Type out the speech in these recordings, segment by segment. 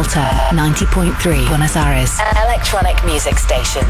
Delta 90.3 Buenos Aires. Electronic music station.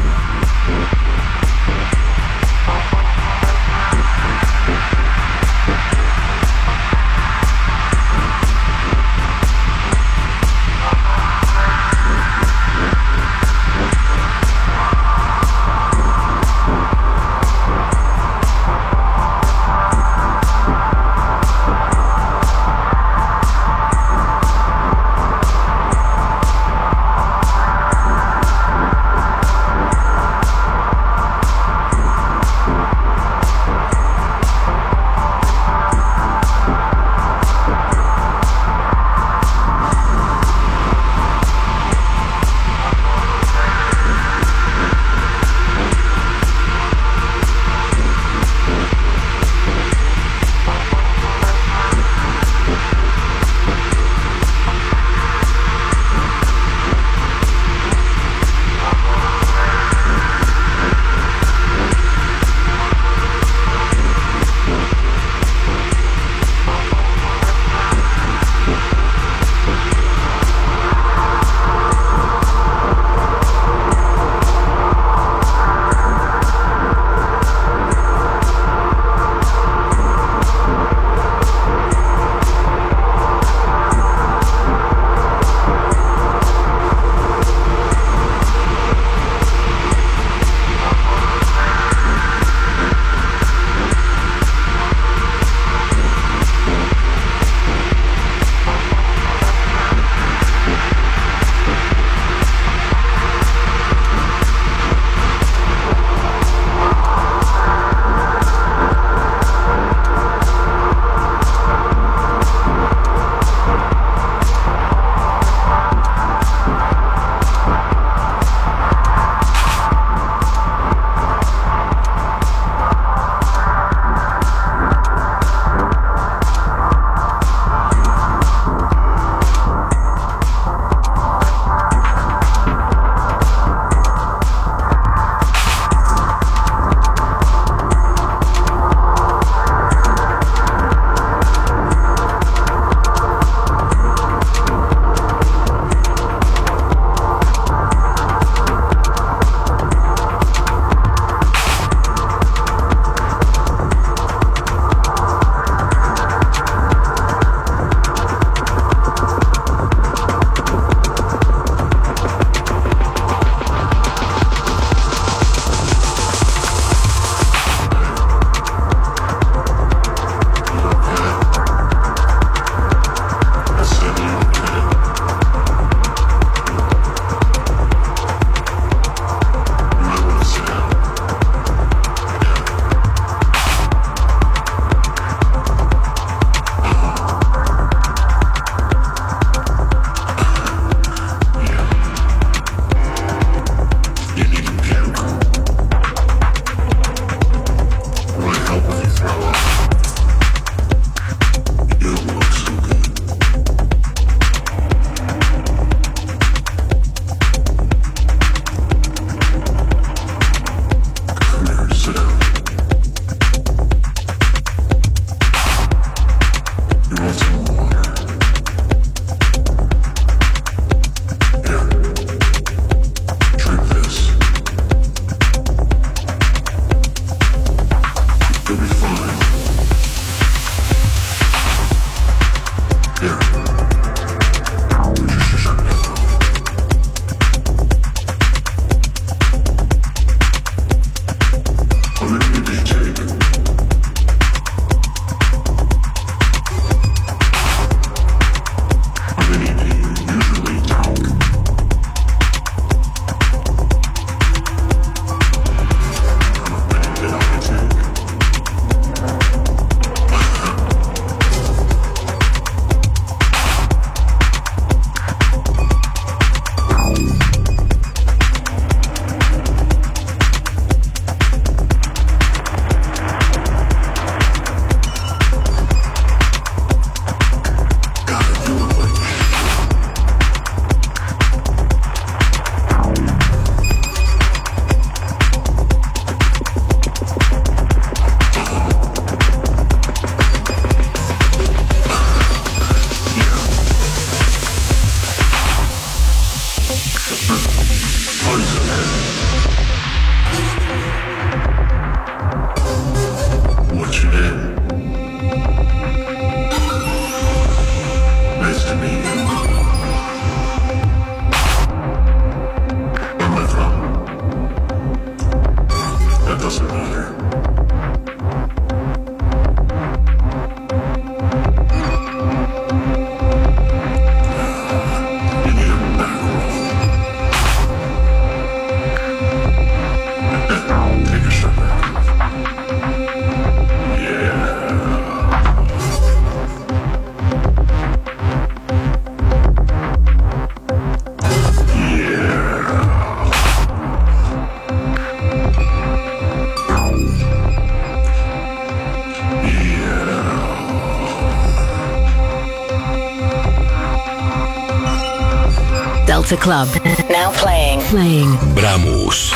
Delta Club. Now playing. Bramus.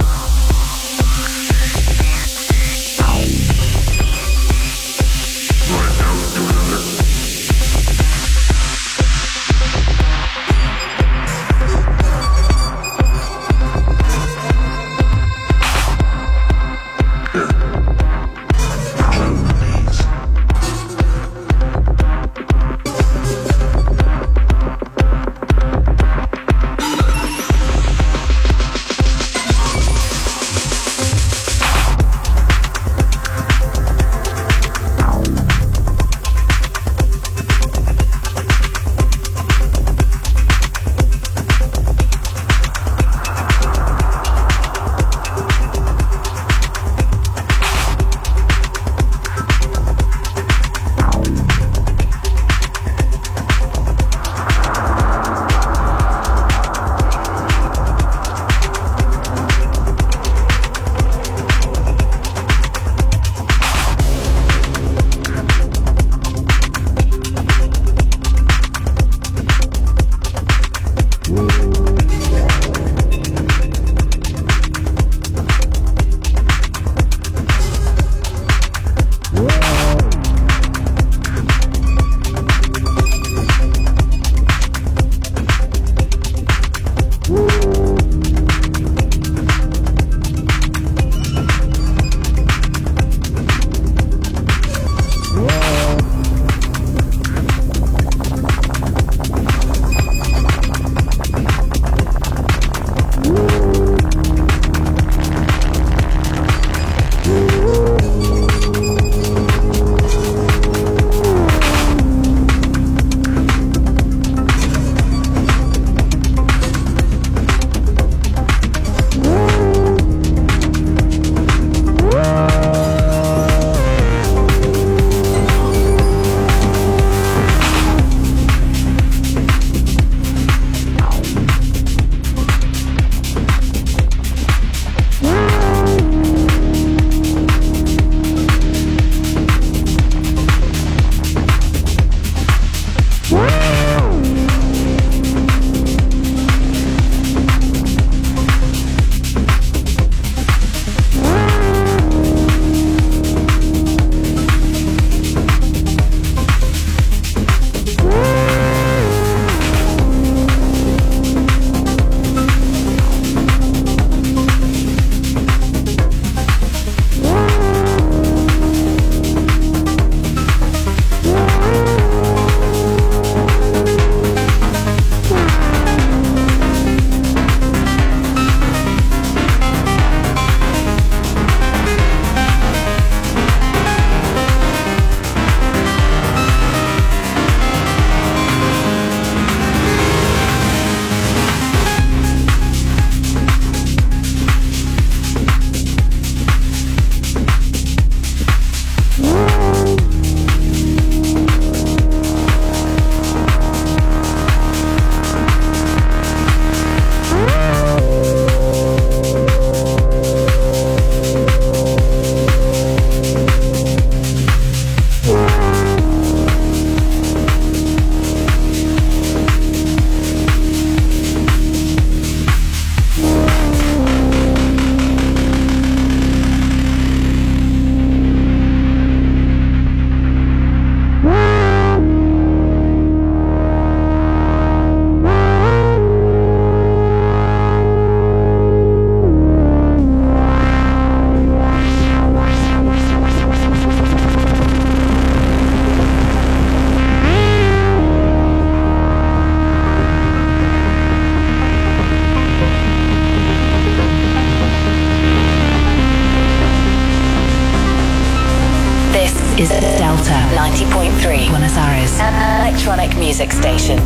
is Delta 90.3 Buenos Aires, an electronic music station.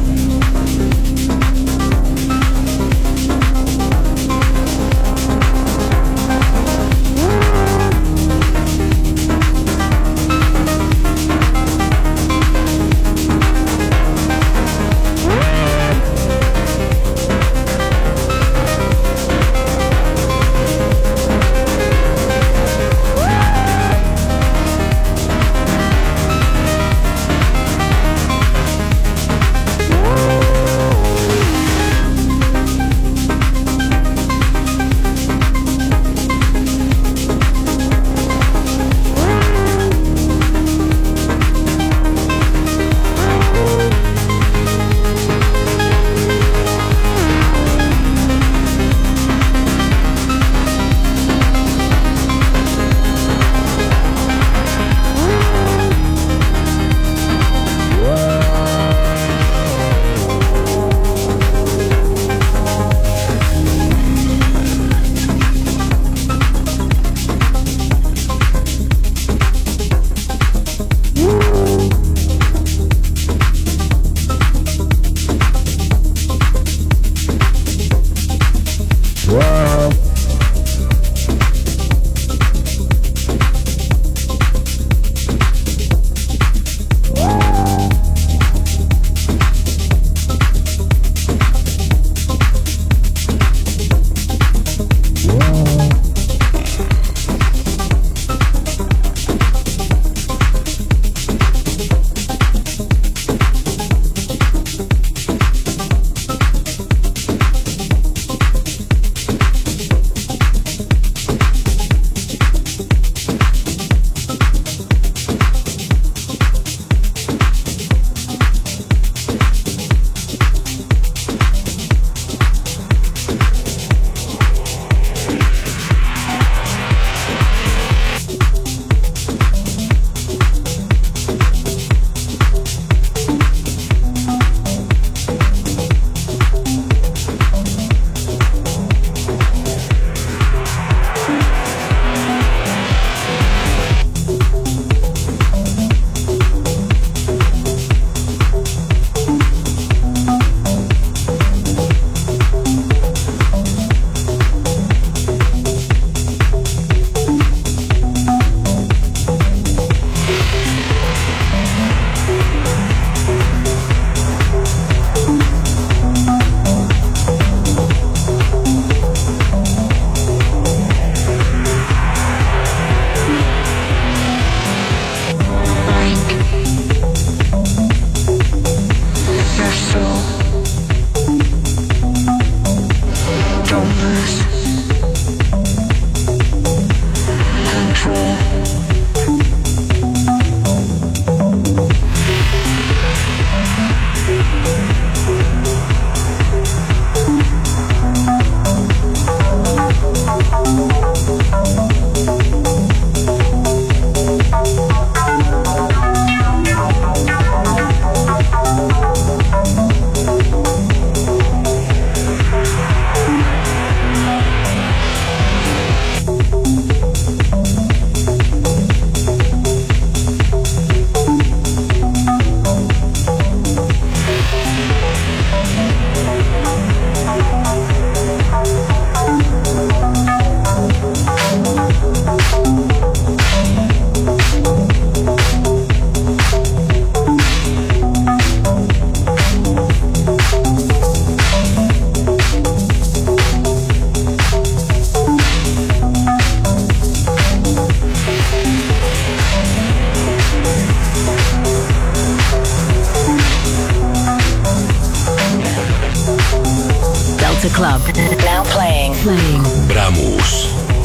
Club. Now playing. Bramus.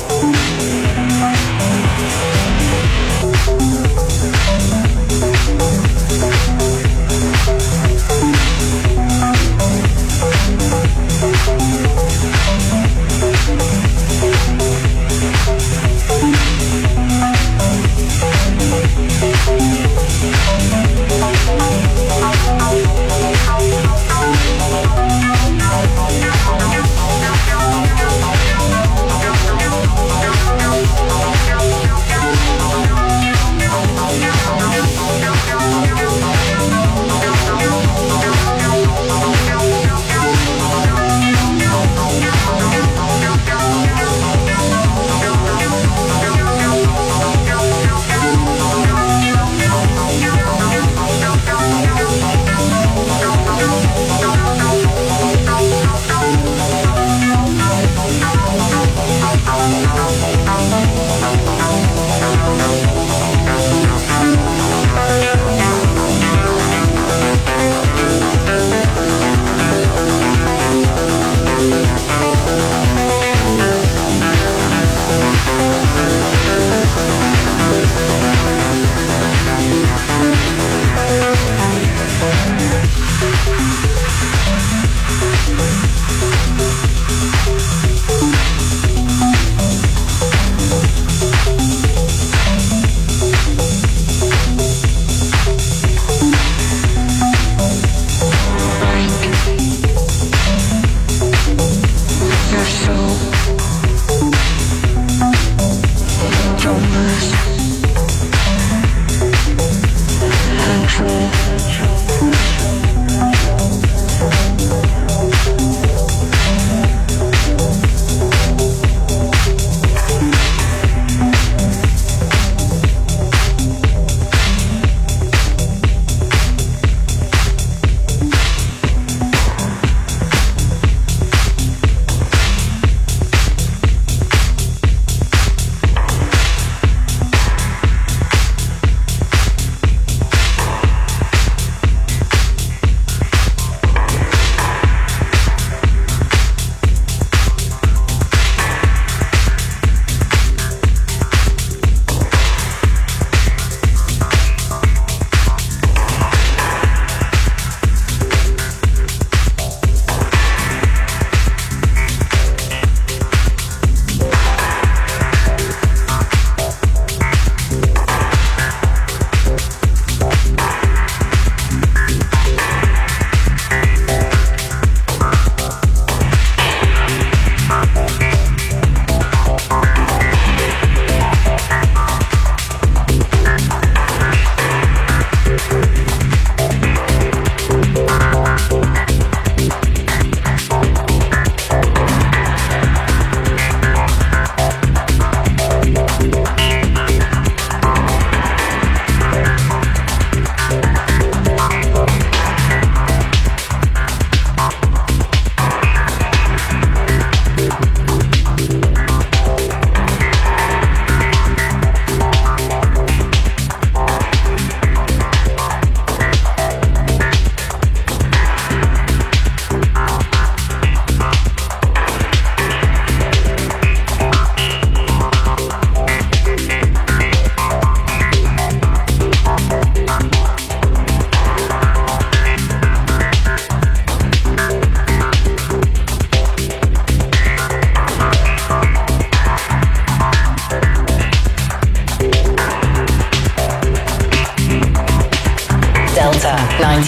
Delta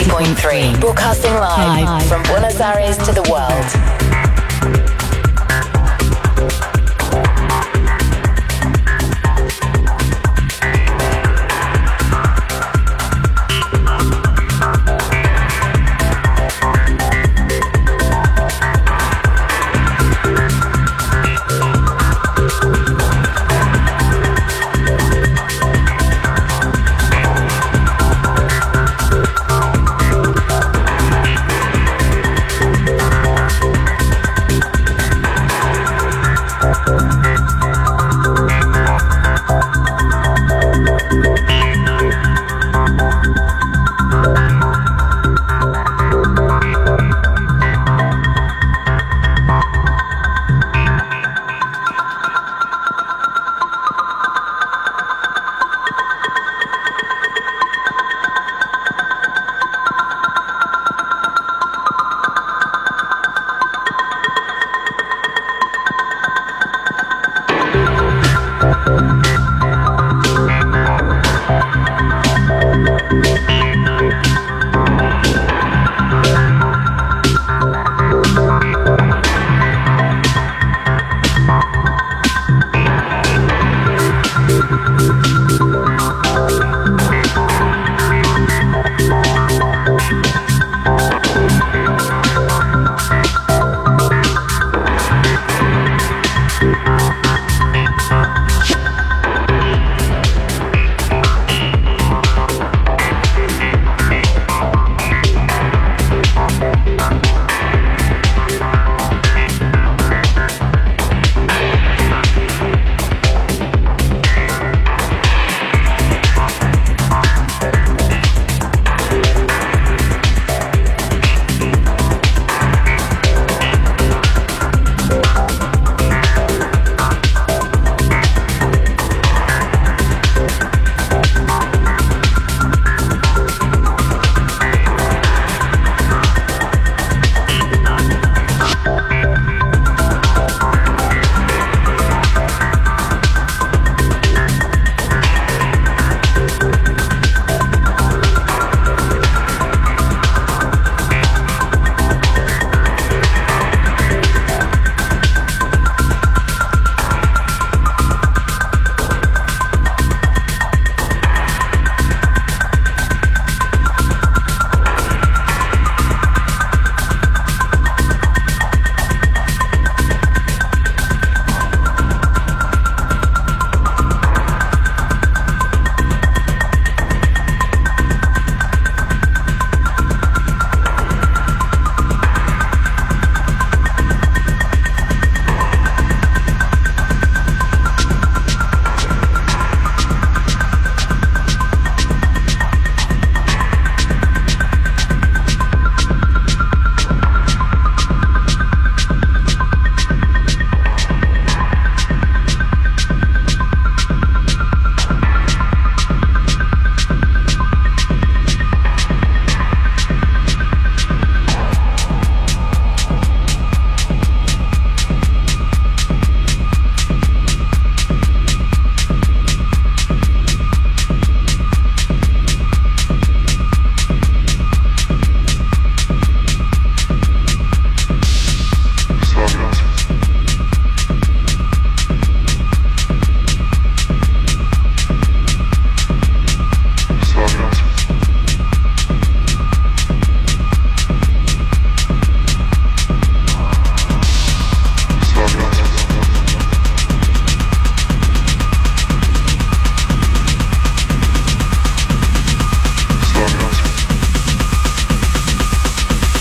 90.3, broadcasting live from Buenos Aires to the world.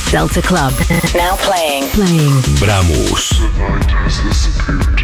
Delta Club. Now playing. Bramus. The night has disappeared.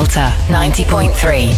Delta 90.3.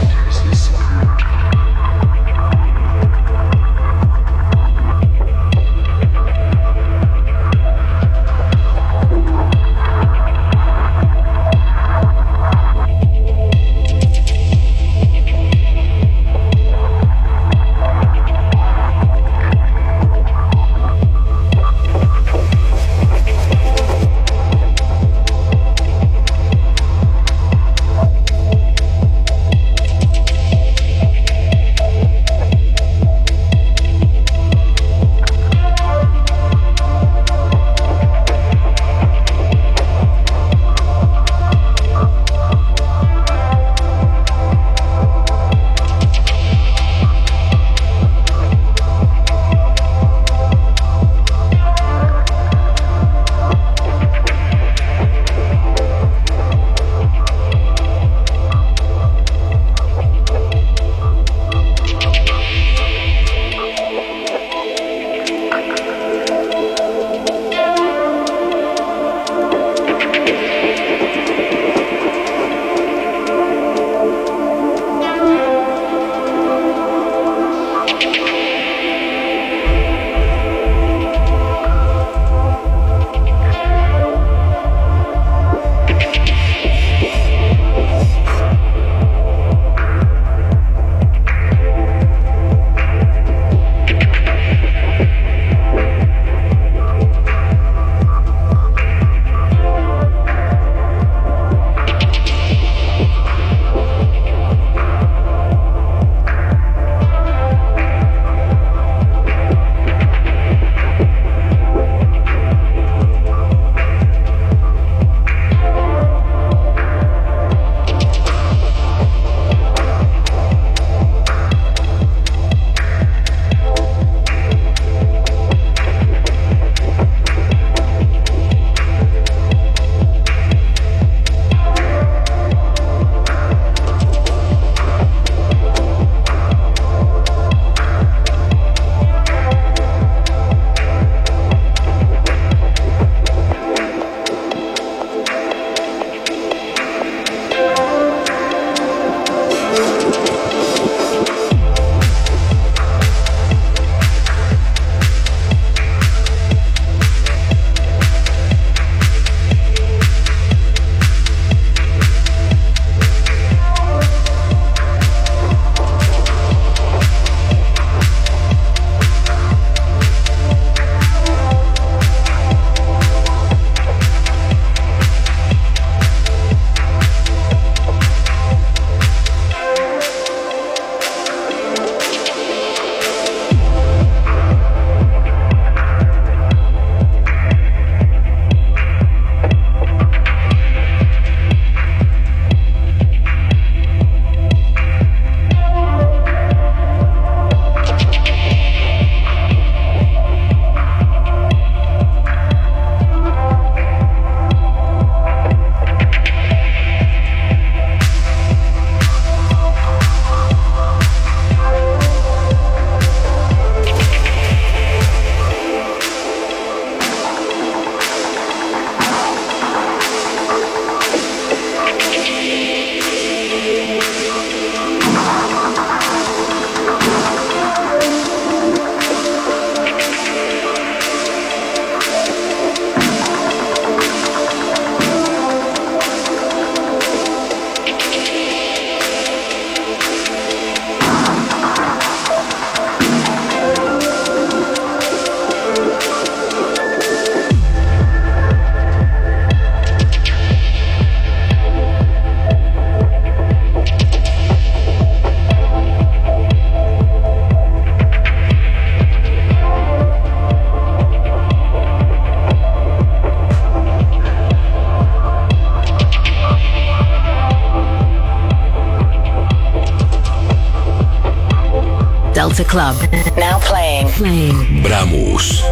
Delta Club. Now playing. Bramus.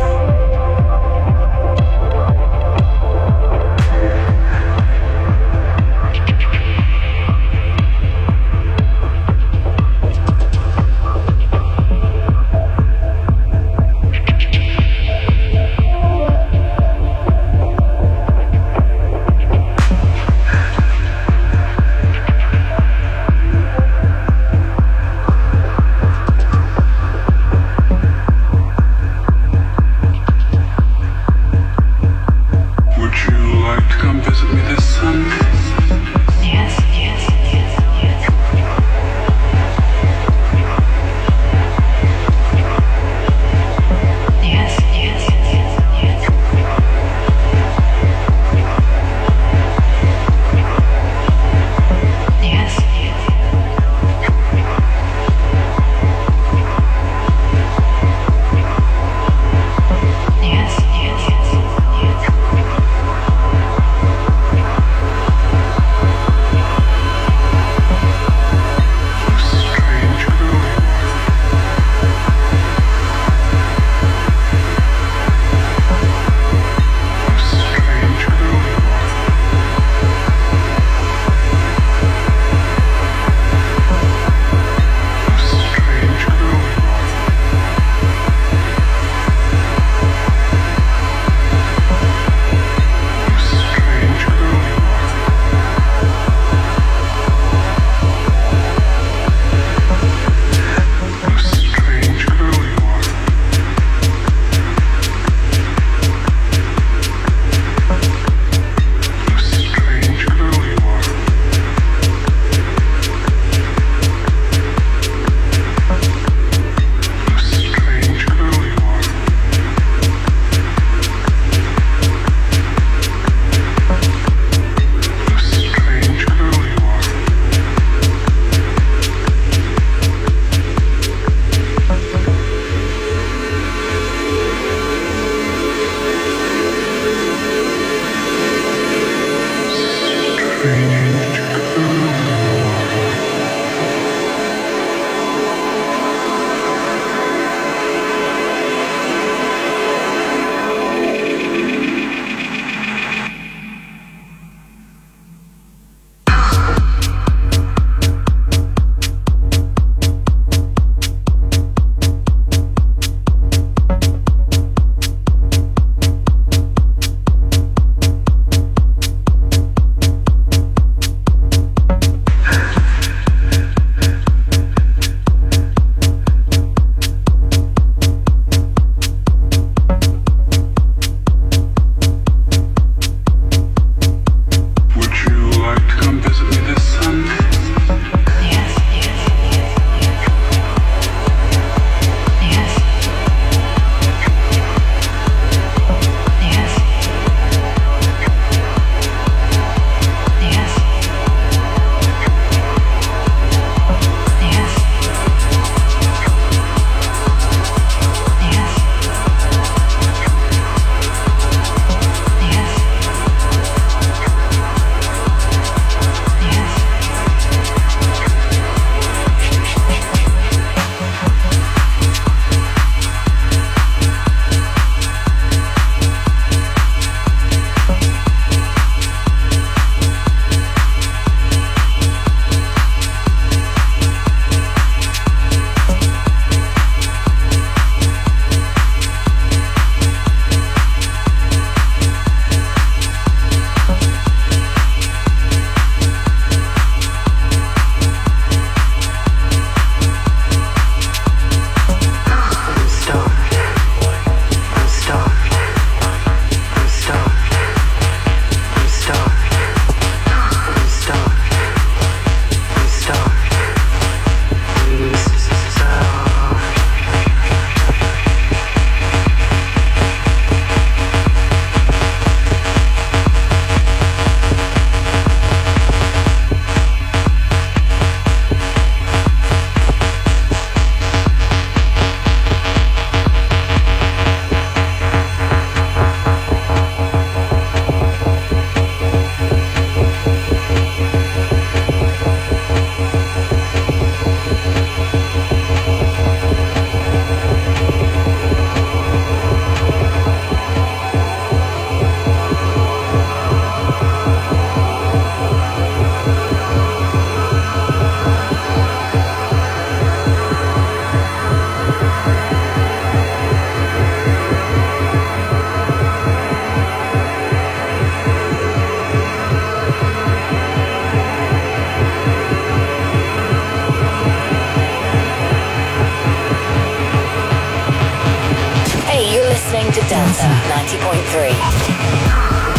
Delta 90.3.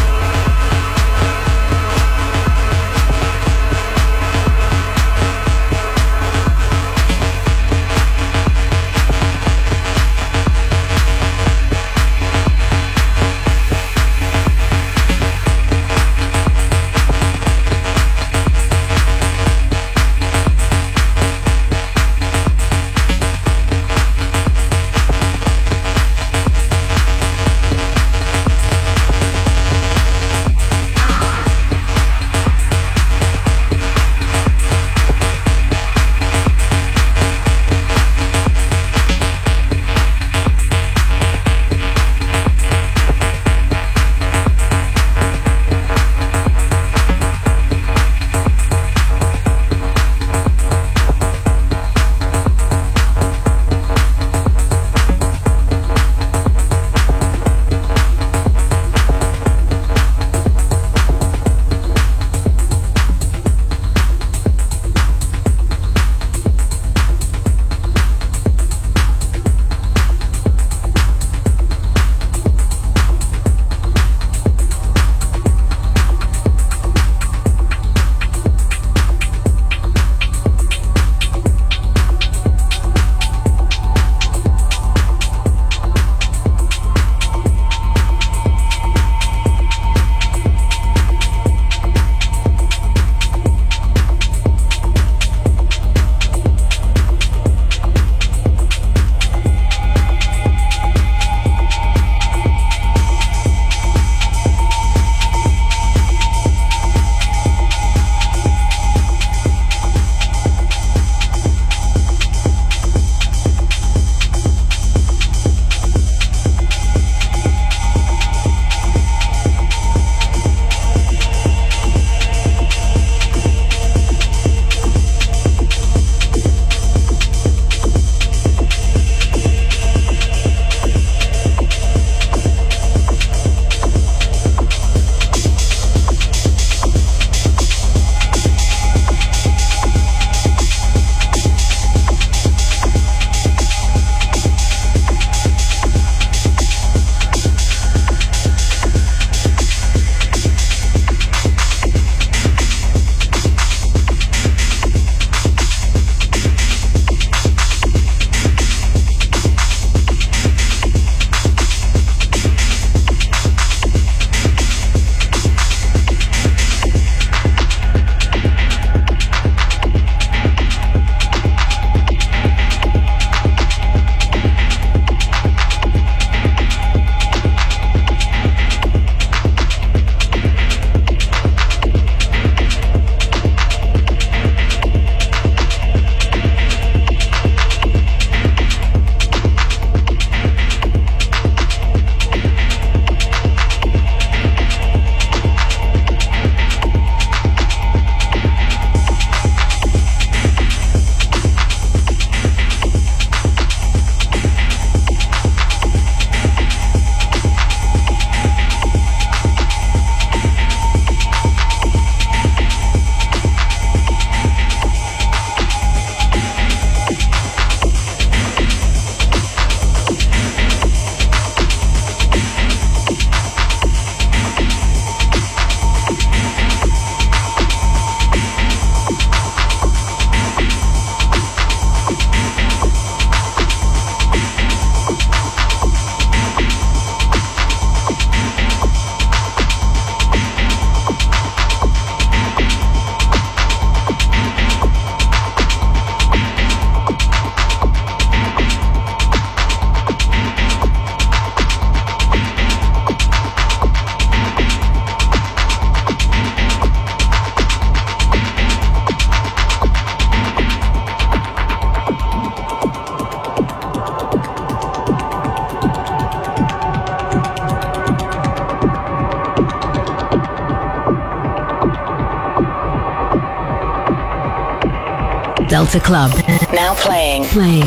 Delta Club. Now playing.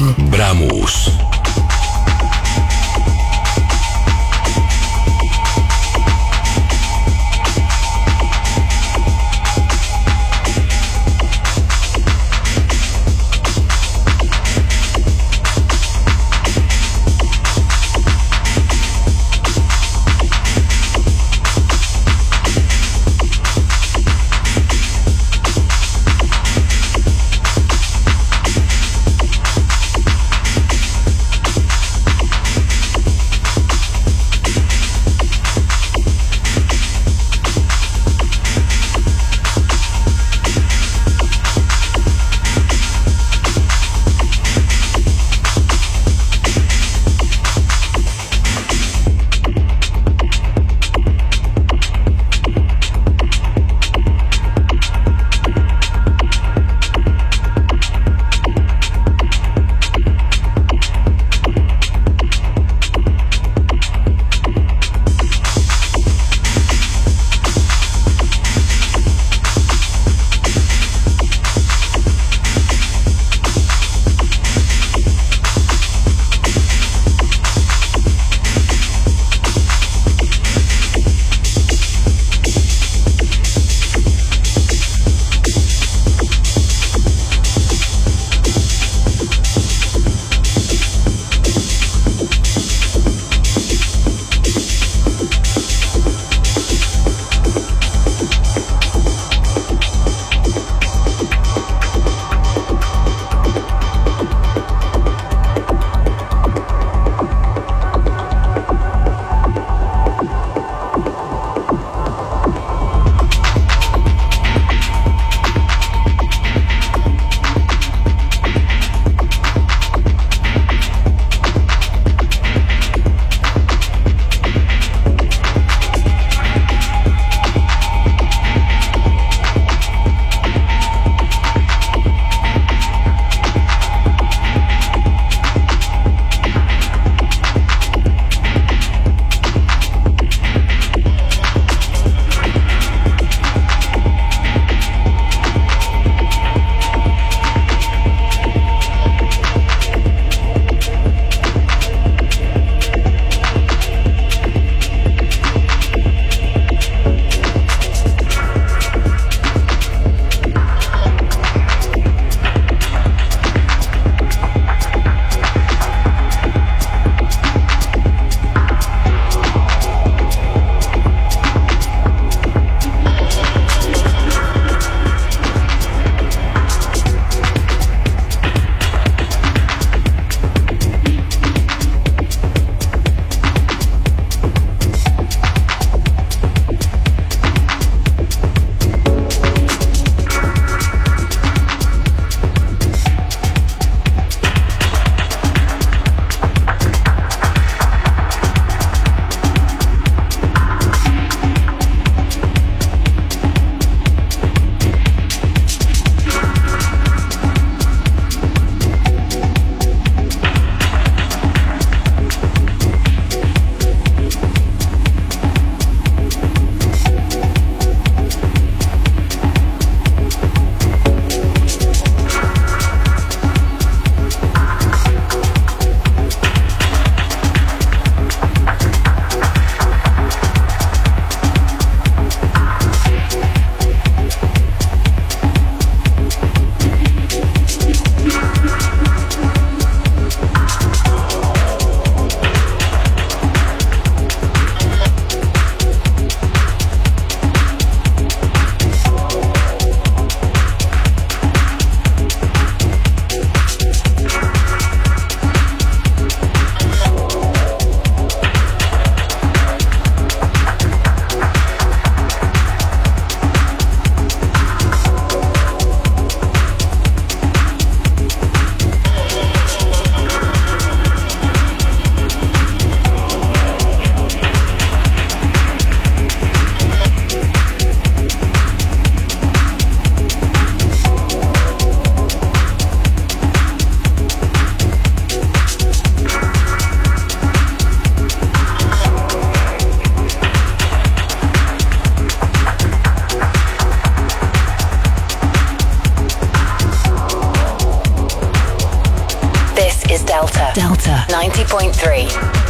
Bramus. is Delta. Delta 90.3.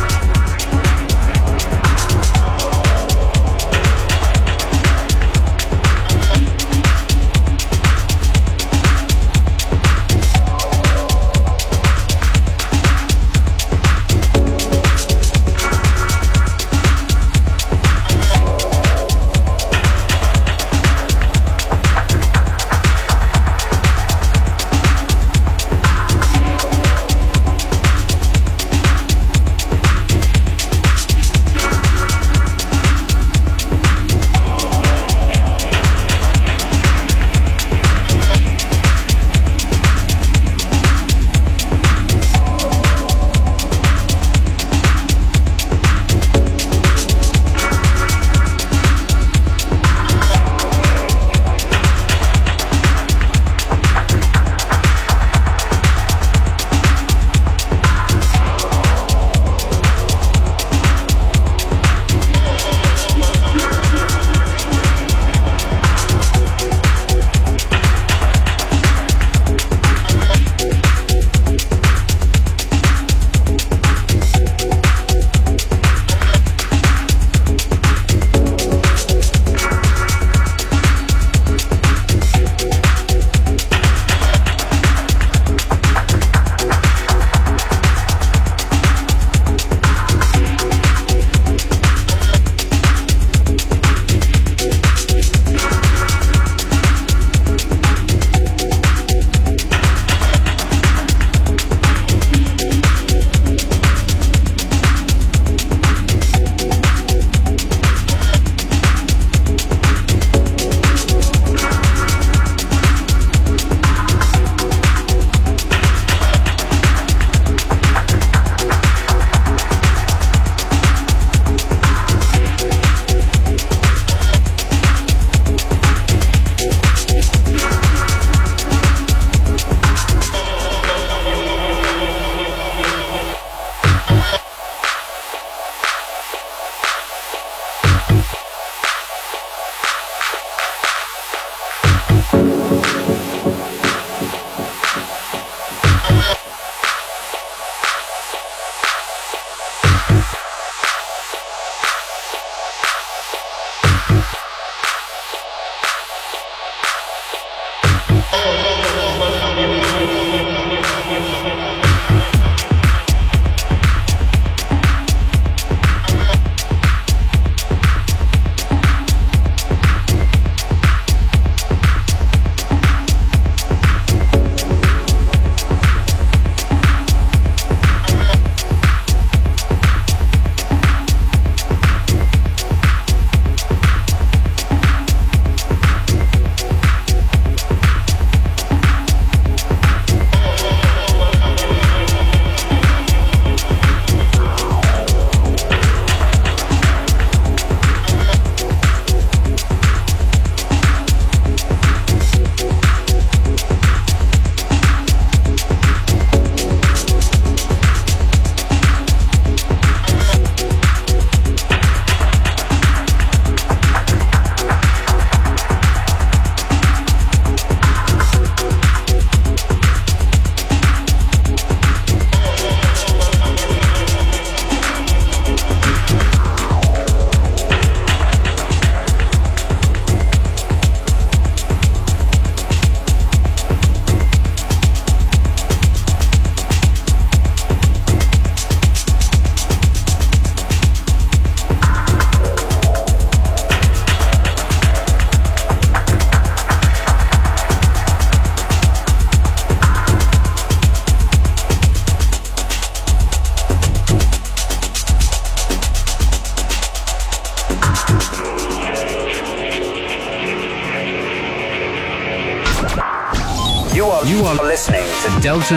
You are listening to Delta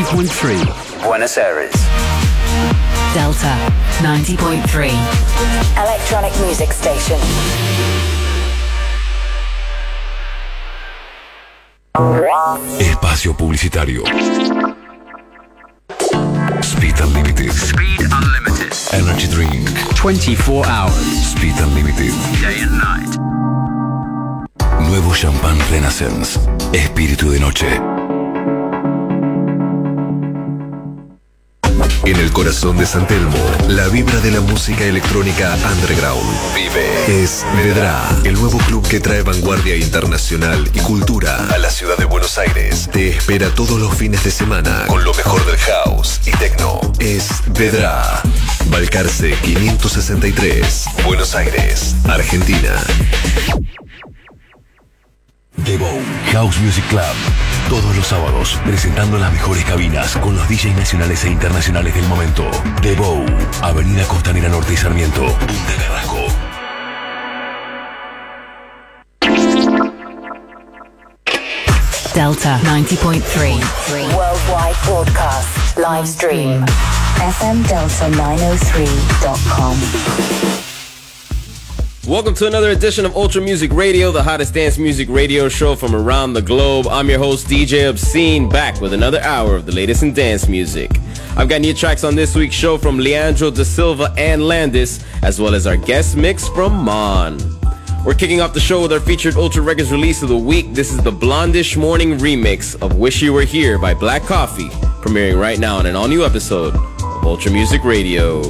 90.3, Buenos Aires. Delta 90.3, electronic music station. Espacio publicitario. Speed Unlimited. Speed Unlimited. Energy Drink. 24 hours. Speed Unlimited. Day and night. Nuevo champán Renaissance. Espíritu de noche. En el corazón de San Telmo, la vibra de la música electrónica underground vive. Es Vedra, el nuevo club que trae vanguardia internacional y cultura a la ciudad de Buenos Aires. Te espera todos los fines de semana con lo mejor del house y techno. Es Vedra. Balcarce 563, Buenos Aires, Argentina. The Bow House Music Club. Todos los sábados, presentando las mejores cabinas con los DJs nacionales e internacionales del momento. The Bow, Avenida Costanera Norte y Sarmiento, Punta Carrasco. Delta 90.3 worldwide broadcast live stream fmdelta903.com. Welcome to another edition of Ultra Music Radio, the hottest dance music radio show from around the globe. I'm your host, DJ Obscene, back with another hour of the latest in dance music. I've got new tracks on this week's show from Leandro Da Silva and Landis, as well as our guest mix from Mon. We're kicking off the show with our featured Ultra Records release of the week. This is the Blondish Morning remix of Wish You Were Here by Black Coffee, premiering right now on an all-new episode of Ultra Music Radio.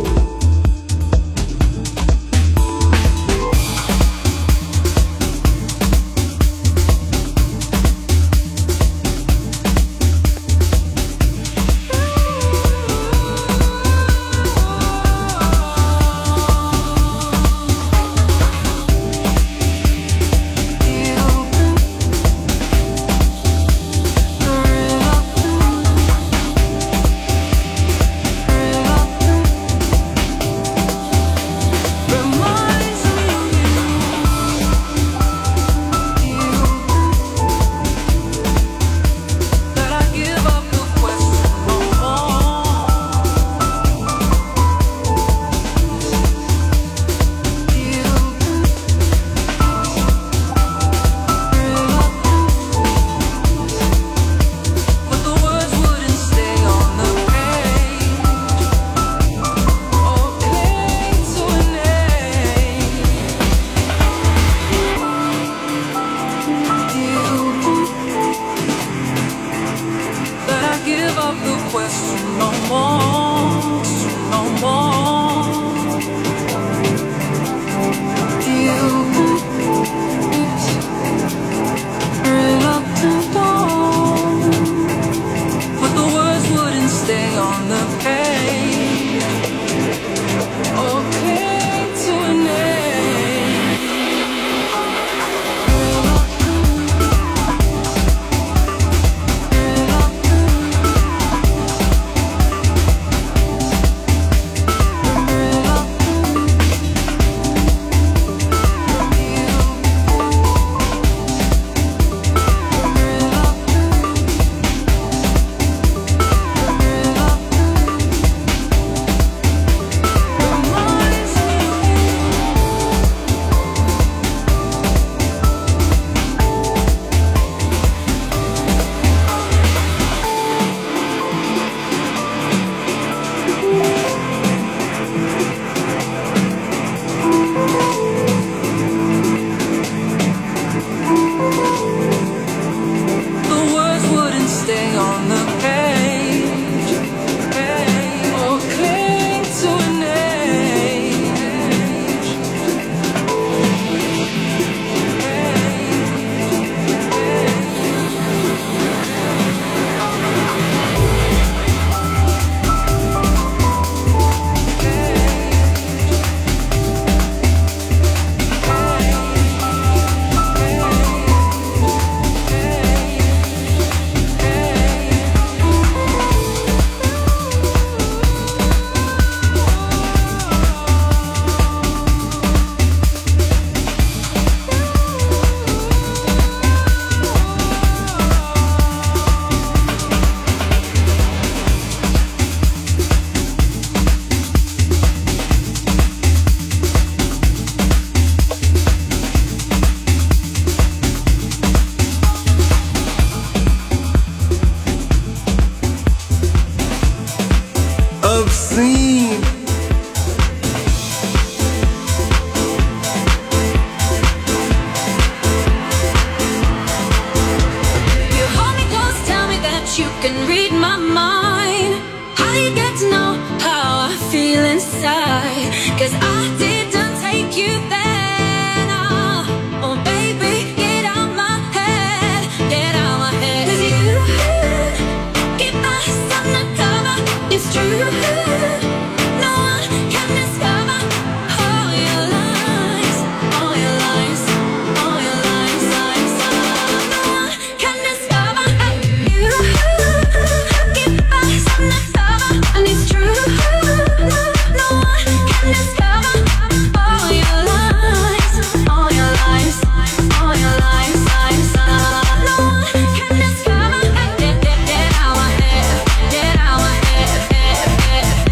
Obscene. You hold me close, tell me that you can read my mind. How do you get to know feel inside. 'Cause I didn't take you there, no. Oh baby, get out my head, get out my head. 'Cause you keep us undercover, it's true. No one can discover all your lies, all your lies, all your lies, lies, lies. No one can discover you. Keep us undercover, and it's true. No one can discover all your lies, all your lies, all your lies, lies, lies. No one can discover. Get out my head, get out my head, head, head.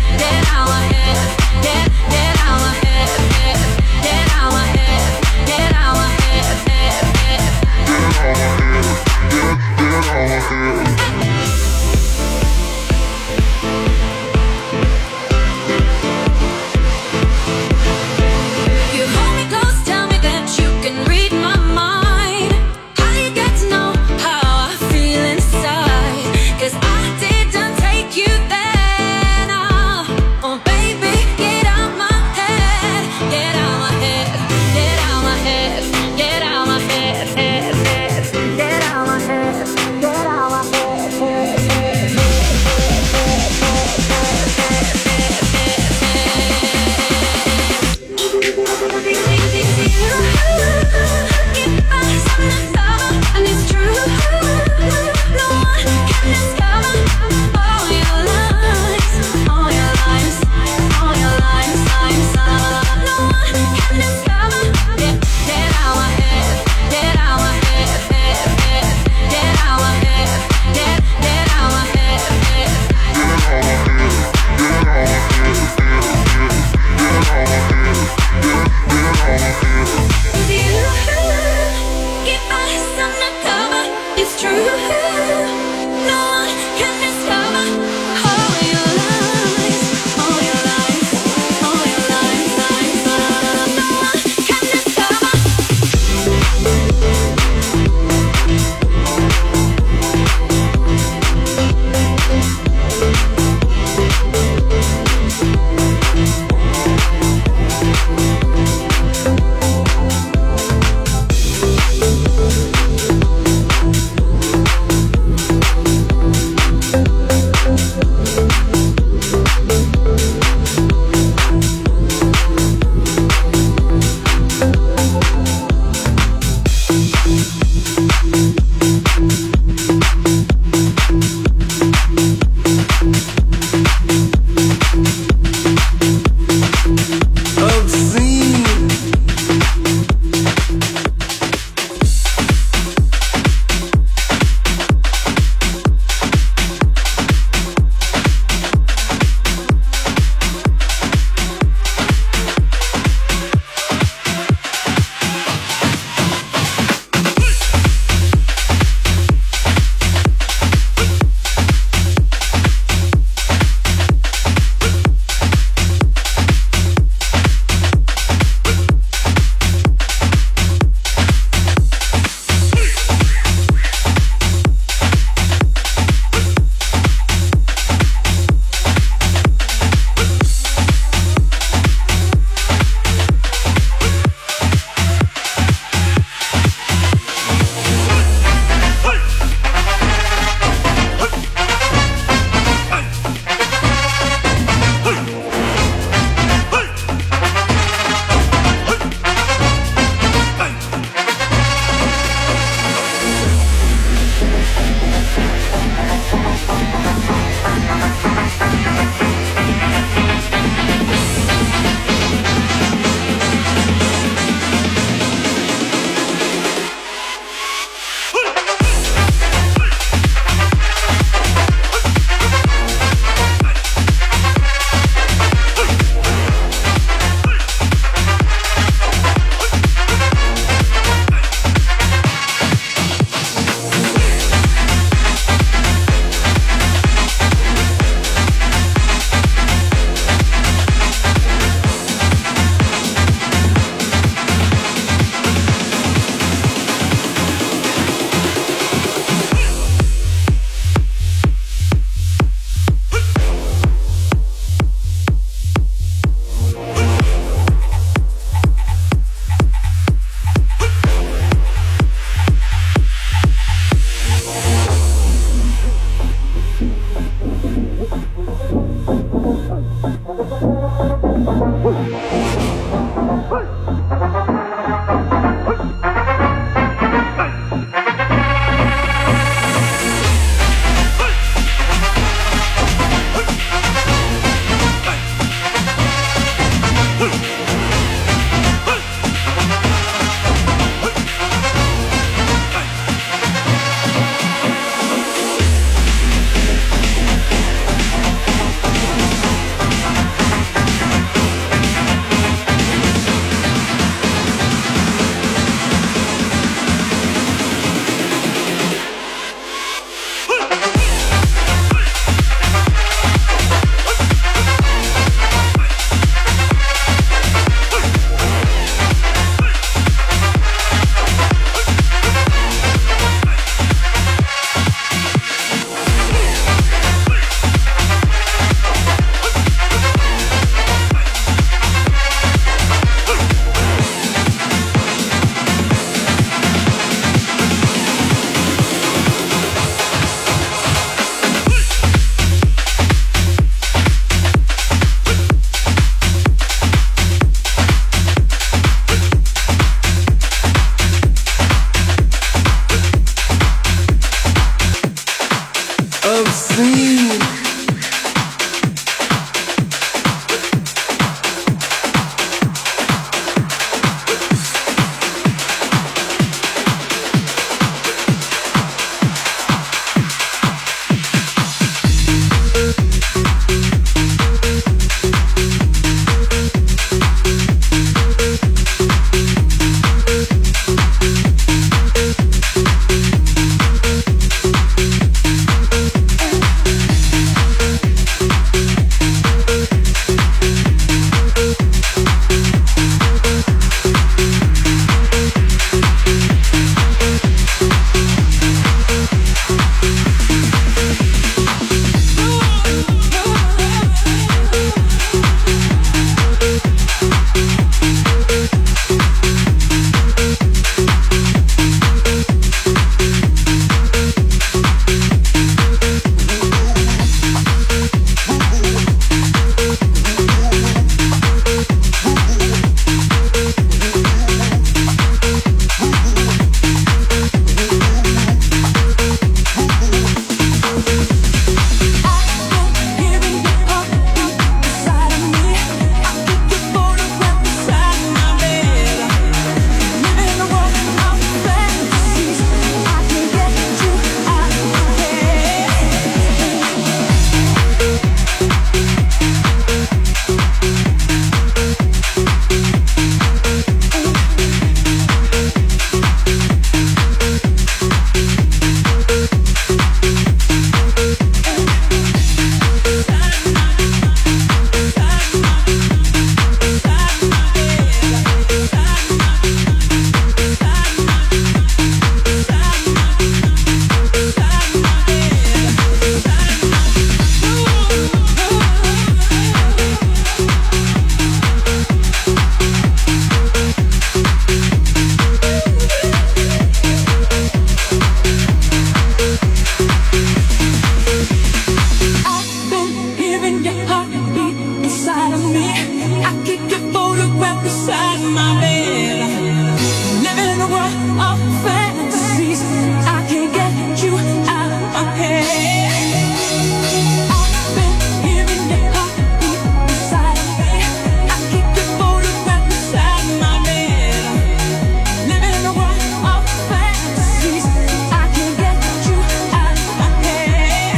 beside my bed. Living in a world of fantasies. I can't get you out of my head. I've been hearing your heartbeat beside me. I keep your photograph beside my bed. Living in a world of fantasies. I can't get you out of my head.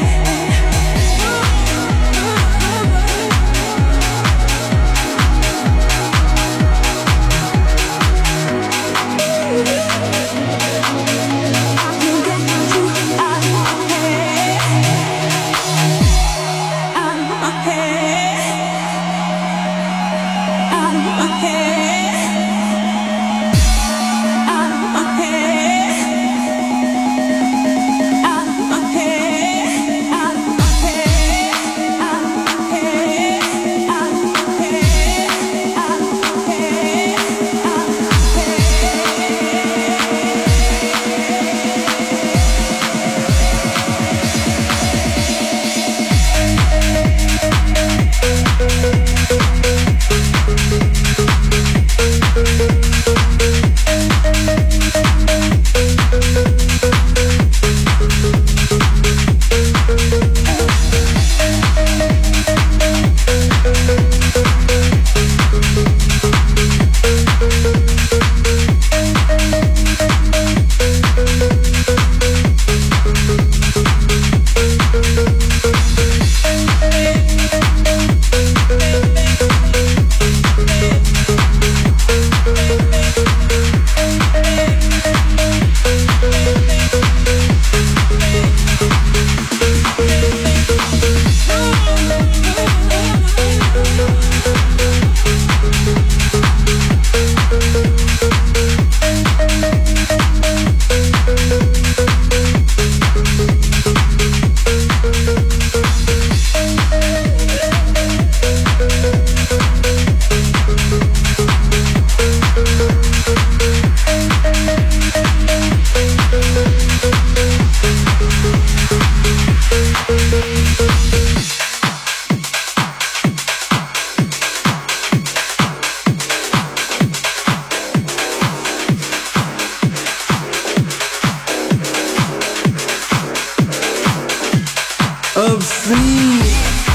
Obscene.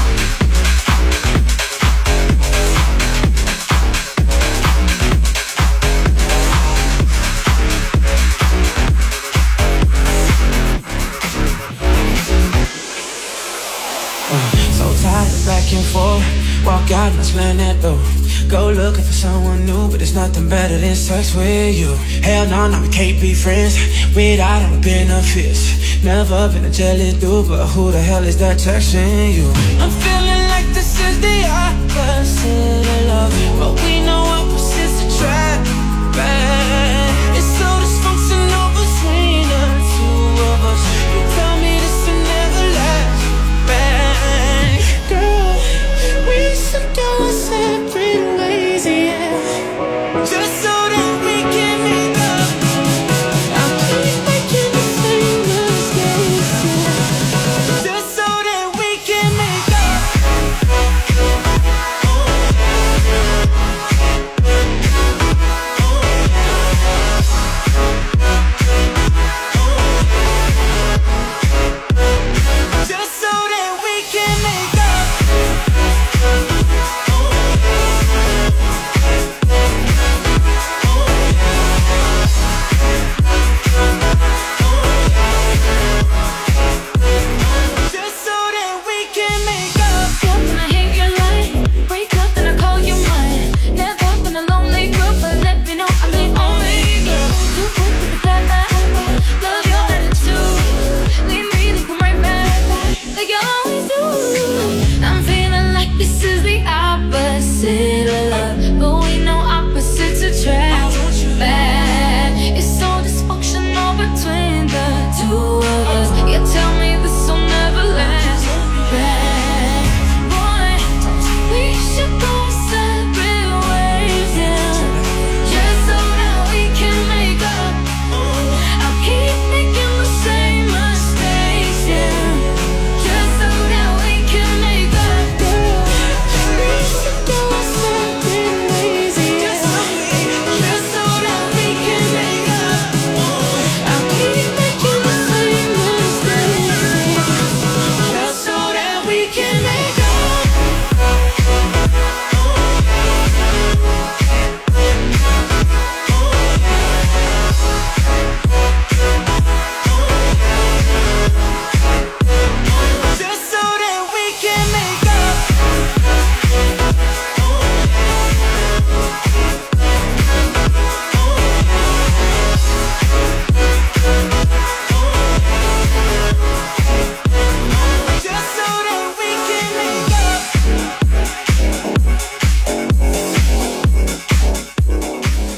So tired of back and forth. Walk out and I slam that door. Go looking for someone new, but there's nothing better than sex with you. Hell no, we can't be friends without all the benefits. Never been a jealous dude, but who the hell is that texting you? I'm feeling like this is the opposite of love, but we know opposites attract. It's so dysfunctional between the two of us. You tell me this will never last. Bang. Girl, we should go our separate ways, yeah. Just so that we can make up. I keep making the same mistakes, yeah. Just so that we can make up.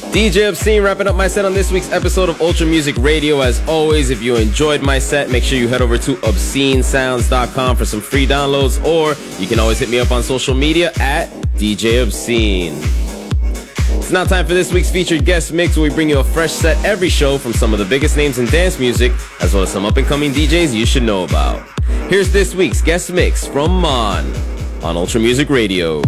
DJ Obscene wrapping up my set on this week's episode of Ultra Music Radio. As always, if you enjoyed my set, make sure you head over to obscenesounds.com for some free downloads, or you can always hit me up on social media at DJ Obscene. It's now time for this week's featured guest mix, where we bring you a fresh set every show from some of the biggest names in dance music, as well as some up-and-coming DJs you should know about. Here's this week's guest mix from Mon on Ultra Music Radio.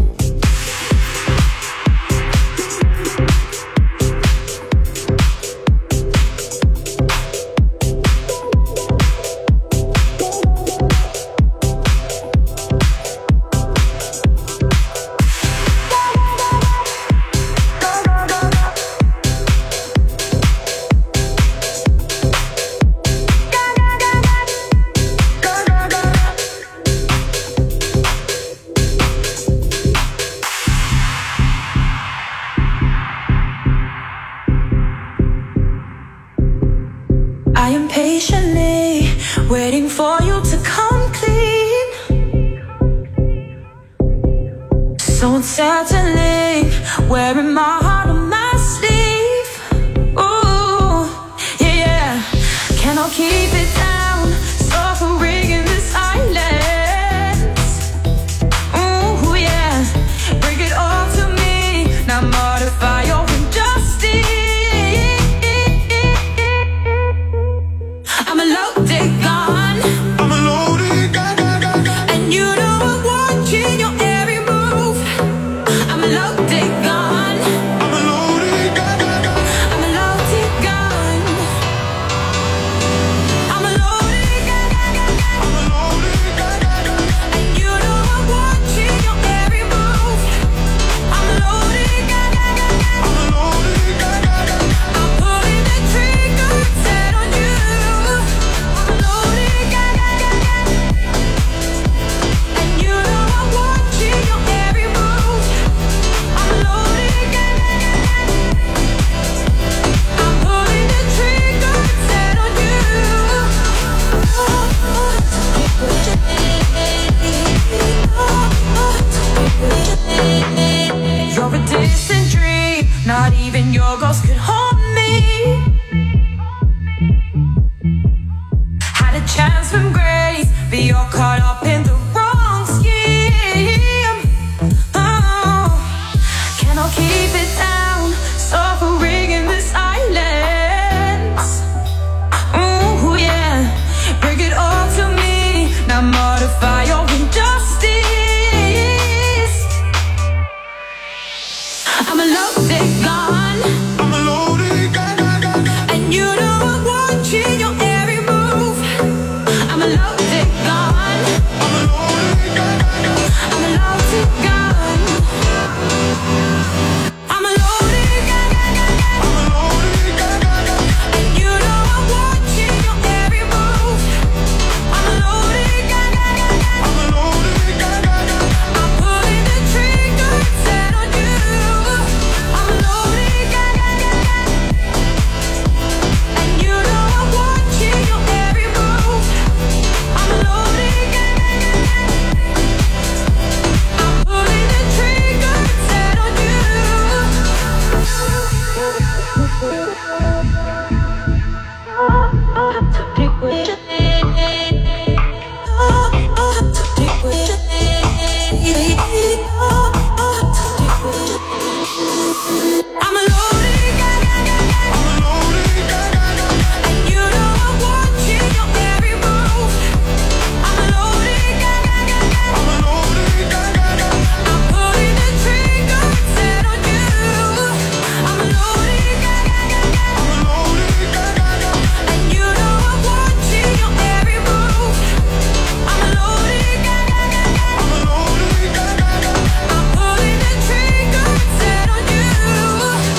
Waiting for you to come clean. So uncertainly wearing my heart on my sleeve. Ooh, yeah. Cannot keep it down, suffering in the silence. Ooh, yeah. Bring it all to me, not modify your injustice. I'm a low-dick gun. Not even your ghost could hold me. Had a chance from grace, but you're caught up in the wrong scheme. Oh, cannot keep it down, suffering in the silence. Ooh, yeah. Bring it all to me, not modify your injustice. I'm a low-dick gun. I'm a loaded gun. And you know I'm watching your every move. I'm a loaded gun. I'm a loaded gun. I'm a loaded gun. I'm a loaded gun. I'm a loaded gun. And you know I'm watching your every move. I'm a loaded gun. I'm a loaded gun. I'm pulling the trigger, set on you. I'm a loaded gun, and you know I'm watching your every move. I'm a loaded gun, I'm pulling the trigger, set on you. To pick with your I'm a loaded gun, I'm a loaded gun, and you know I'm watching your every move. I'm a loaded gun, I'm a loaded gun, I'm pulling the trigger, set on you. I'm a loaded gun, I'm a loaded gun, and you know I'm watching your every move. I'm a loaded gun, I'm a loaded gun, I'm pulling the trigger, set on you.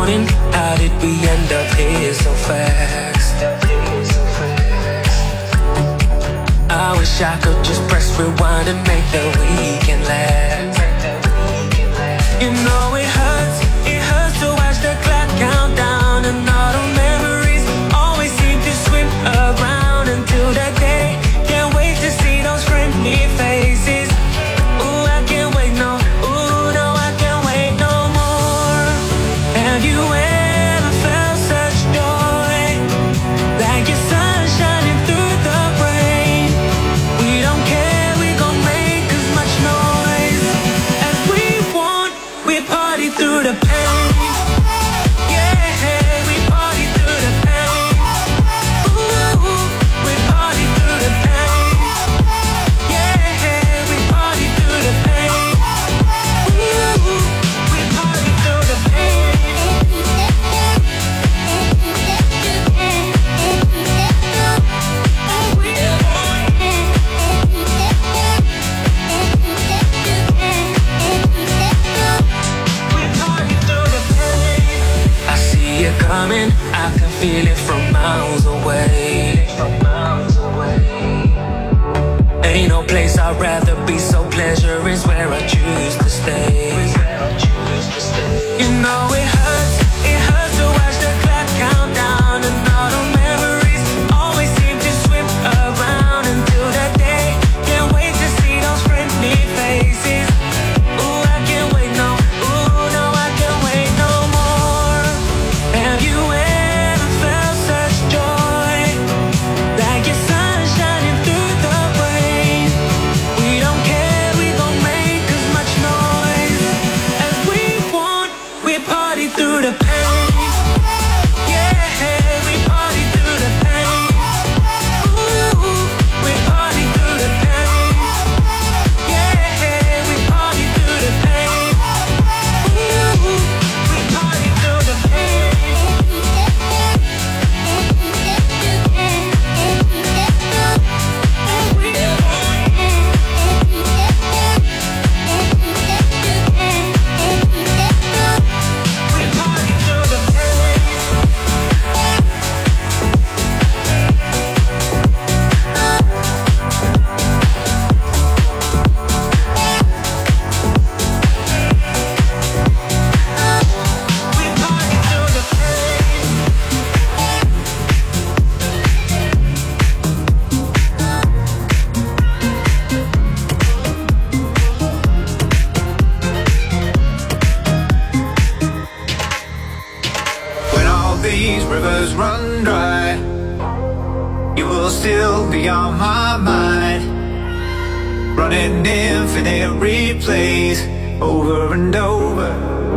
morning, how did we end up here so fast? I wish I could just press rewind and make the weekend last. You know it hurts to watch the clock count down, and all the memories always seem to swim around until the day. Can't wait to see those friendly faces. Ooh, I can't wait, no. Ooh, no, I can't wait no more. Have you ever felt such joy? Like your sun shining through the rain. We don't care, we gon' make as much noise as we want. We party through the pain. I can feel it from miles away. Ain't no place I'd rather be, so pleasure is where I choose to stay. You know it hurts to watch the clock count down, and all the memories always seem to swim around until the day. Can't wait to see those friendly faces. Ooh, I can't wait, no. Ooh, no, I can't wait no more. Have you ever felt such joy? Like your sun shining through the rain. We don't care, we gon' make as much noise as we want. We party through the pain. Yeah, we party through the pain. Ooh, we party through the pain. Yeah, we party through the pain. Ooh, we party through the pain. When all these rivers run dry, you will still be on my mind. Running infinite replays over and over.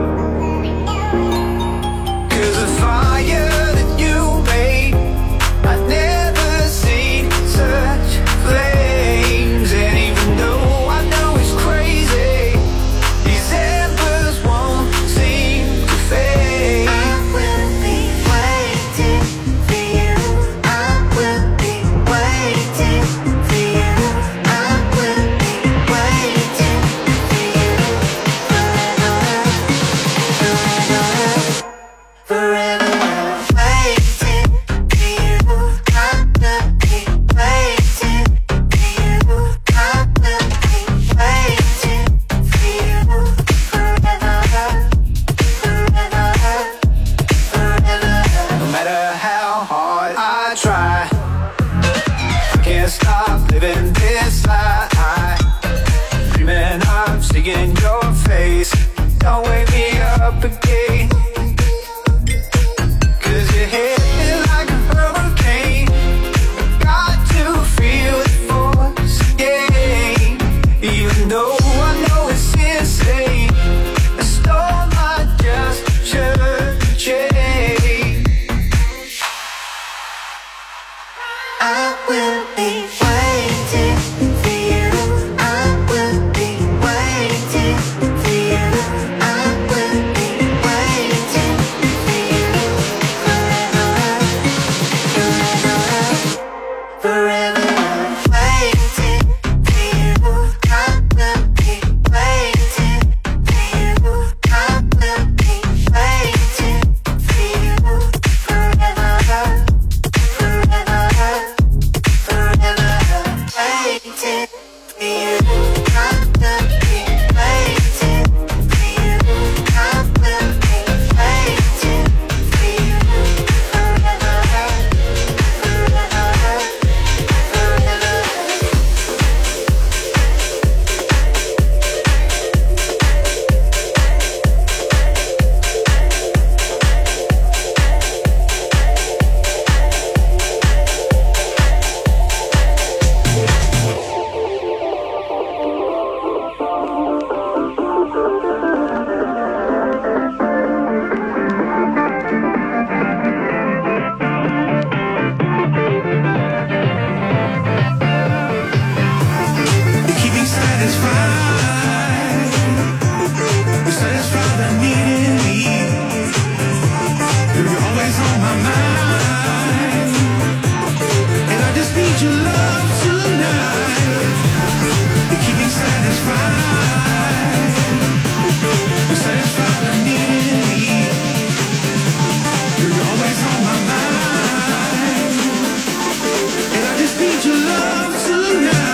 'Cause the fire that you made, I've never seen such flames. And even though I know it's crazy, these embers won't seem to fade. I will be waiting for you. I will be waiting for you. I will be waiting for you forever, forever. Waiting for you. I will be waiting for you. I will be waiting for you forever, forever. No matter how hard I try, I can't stop living this lie. Dreaming I'm seeing your face. Don't wake me up again. 'Cause you hit me like a hurricane. Got to feel the force again. Even though I know it's insane, a storm I just shouldn't change. I will be waiting for you. I will be waiting for you. I will be waiting. needing me. You're always on my mind, and I just need your love tonight to keep me satisfied. You're satisfied with needing me. You're always on my mind, and I just need your love tonight.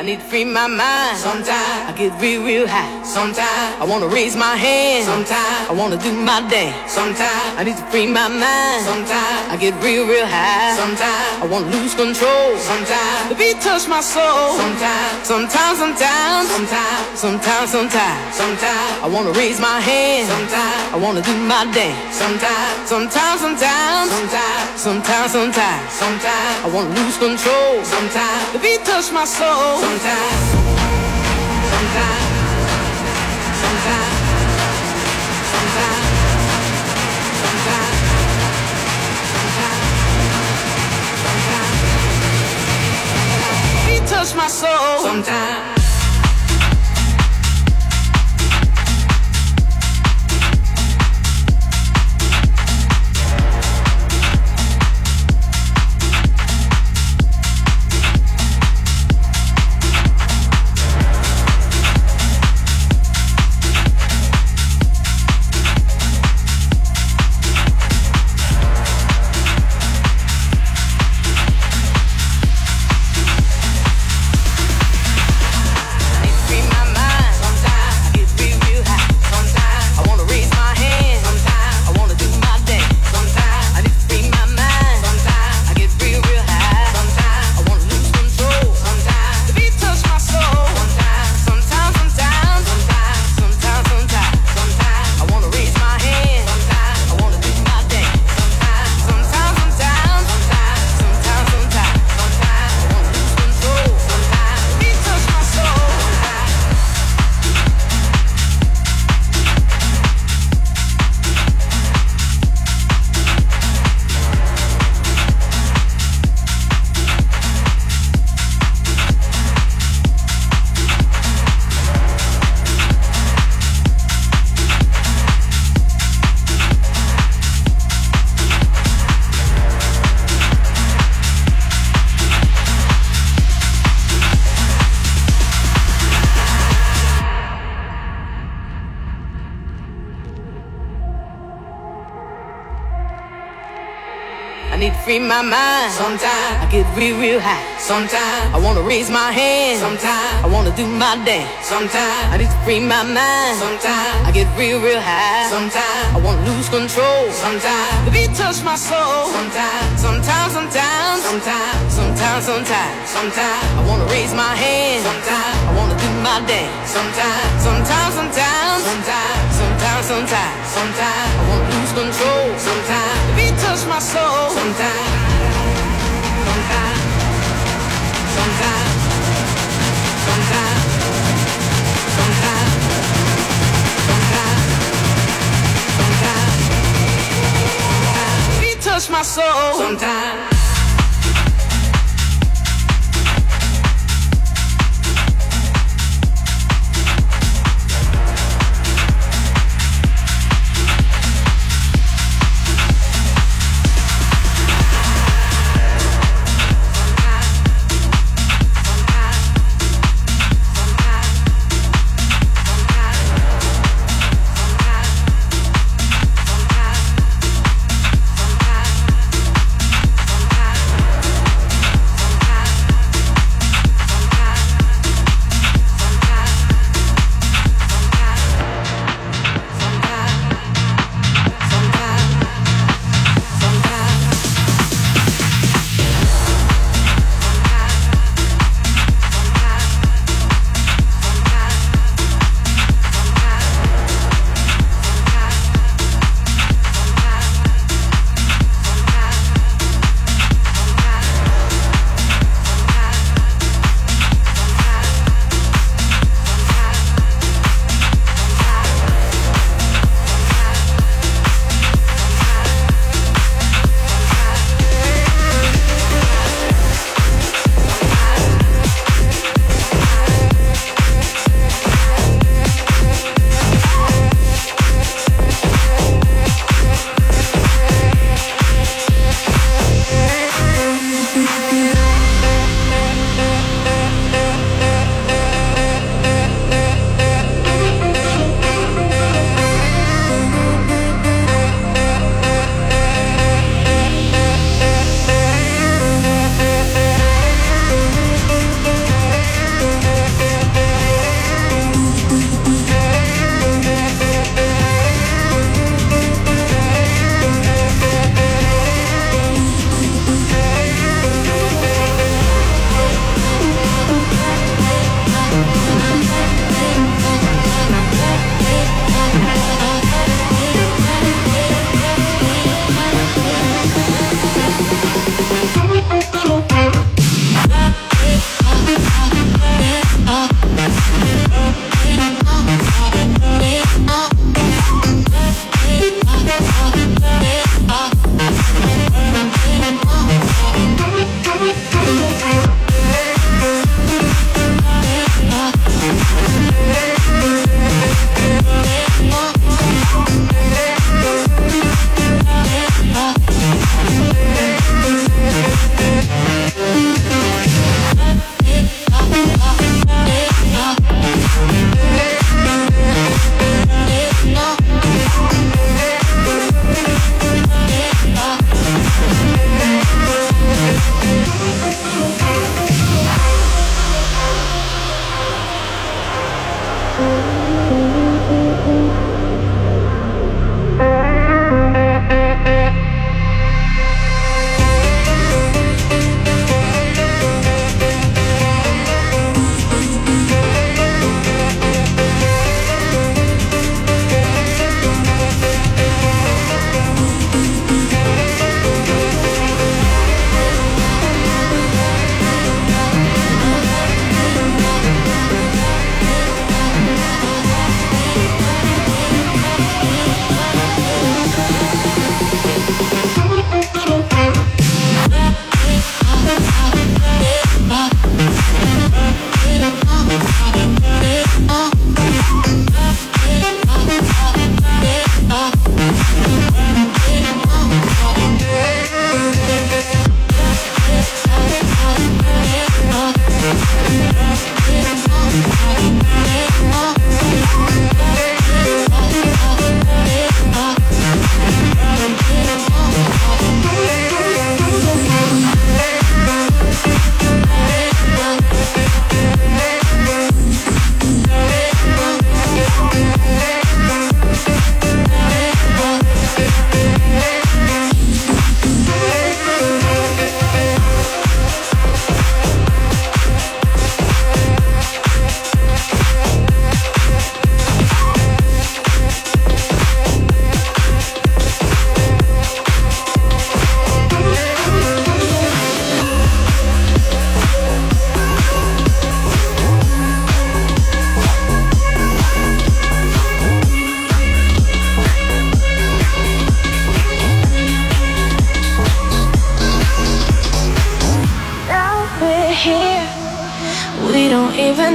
need to free my mind. Sometimes I get real, real high. Sometimes I wanna raise my hand. Sometimes I wanna do my dance. Sometimes I need to free my mind. Sometimes I get real, real high. Sometimes I wanna lose control. Sometimes the beat touch my soul. Sometimes, sometimes, sometimes, sometimes, sometimes, sometimes, sometimes I wanna raise my hand. Sometimes I wanna do my dance. Sometimes, sometimes, sometimes, sometimes, sometimes, sometimes, sometimes I wanna lose control. Sometimes the beat touch my soul. Sometimes, sometimes, sometimes, sometimes, sometimes, sometimes, the beat touch my soul. Sometimes. I need to free my mind. Sometimes I get real, real high. Sometimes I wanna raise my hand. Sometimes I wanna do my dance. Sometimes I need to free my mind. Sometimes I get real, real high. Sometimes I wanna lose control. Sometimes the beat touch my soul. Sometimes, sometimes, sometimes, sometimes, sometimes, sometimes, sometimes I wanna raise my hand. Sometimes I wanna do my dance. Sometimes, sometimes, sometimes, sometimes, sometimes, sometimes, sometimes I wanna lose control. Sometimes the beat touch my soul. Sometimes, sometimes, sometimes, sometimes, sometimes, sometimes, sometimes, the beat touch my soul. Sometimes.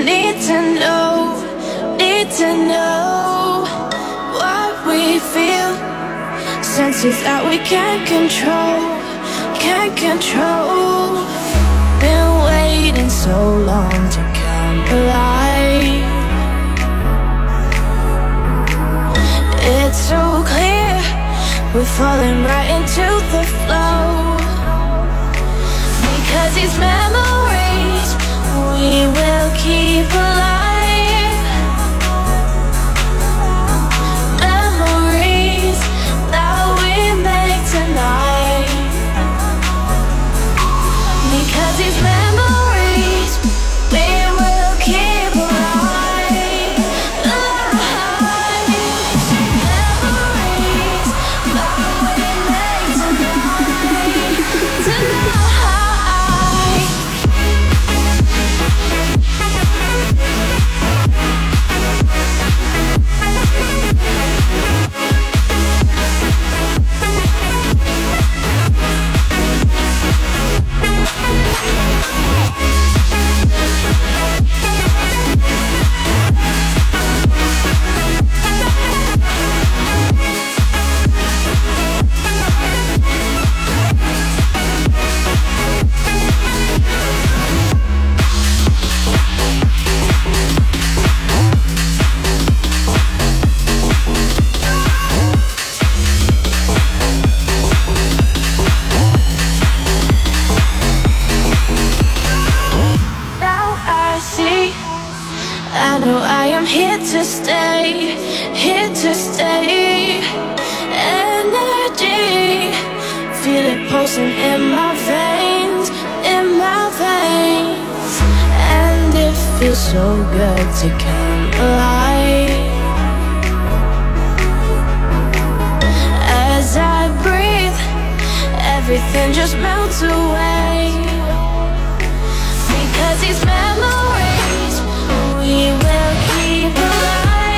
need to know what we feel. Senses that we can't control. Been waiting so long to come alive. It's so clear, we're falling right into the flow. Because these memories we will keep alive. Memories that we make tonight. Because these memories we will keep alive. Memories that we make tonight. To stay, energy, feel it pulsing in my veins, and it feels so good to come alive. As I breathe, everything just melts away. Because these memories we will keep alive.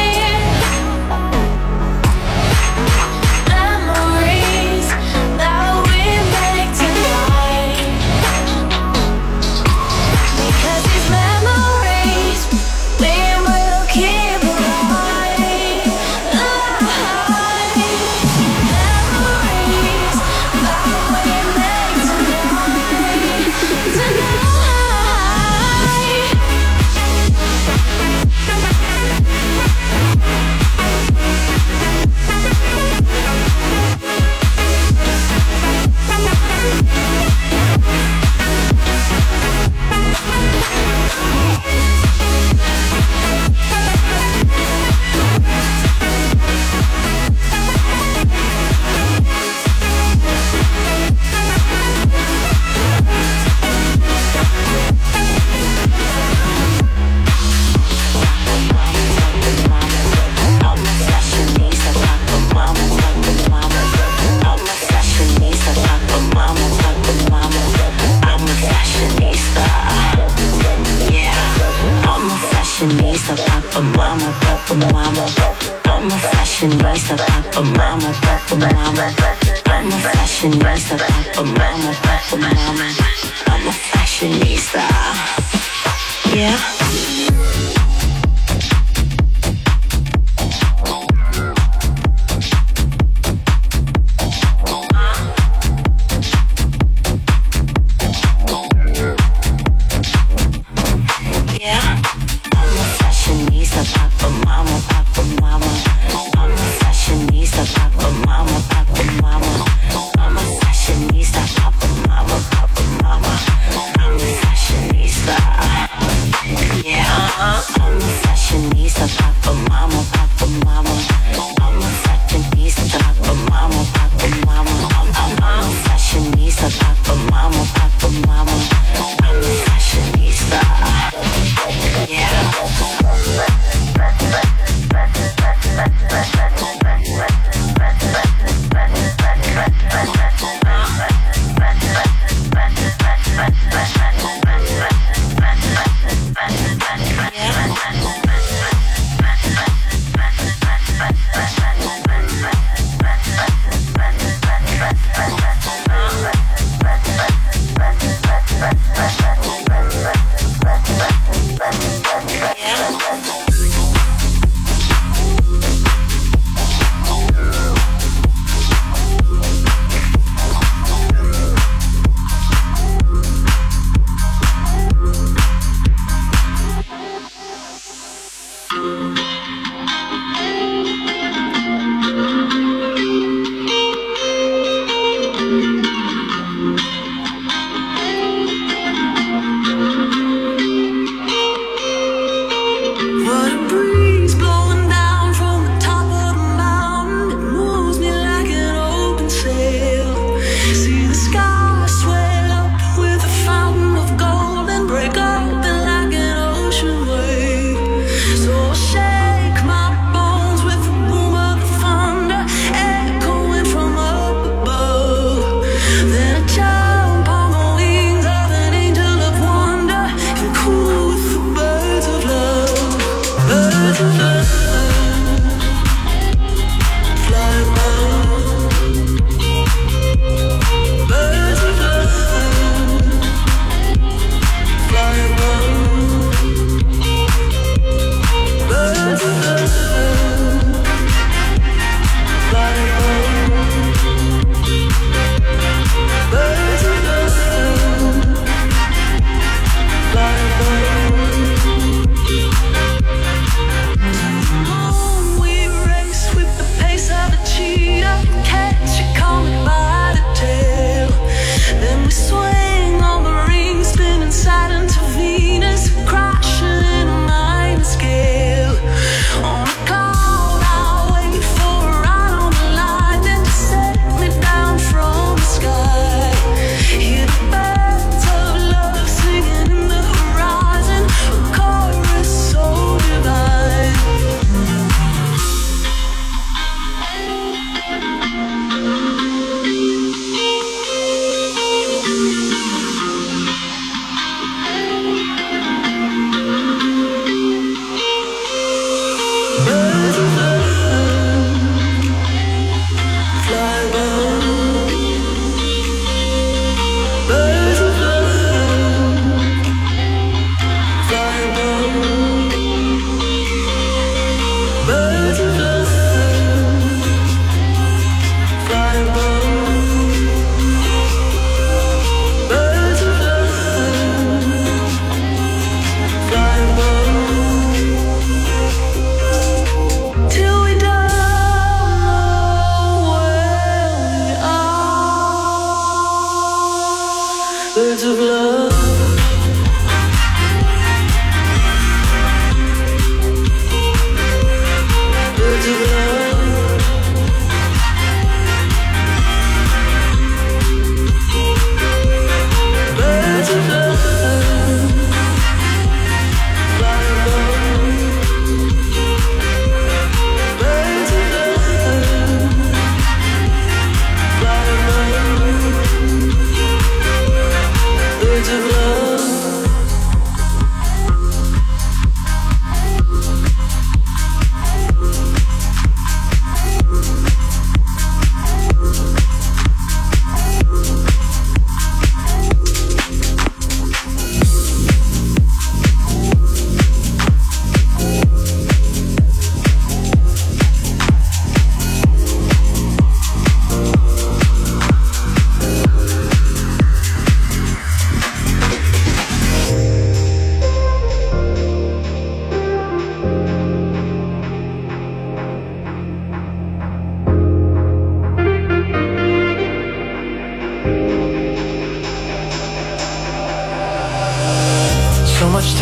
I'm a fashionista, Papa Mama, Papa Mama. I'm a fashionista, Papa Mama, Papa Mama. I'm a fashionista. Yeah. Yeah.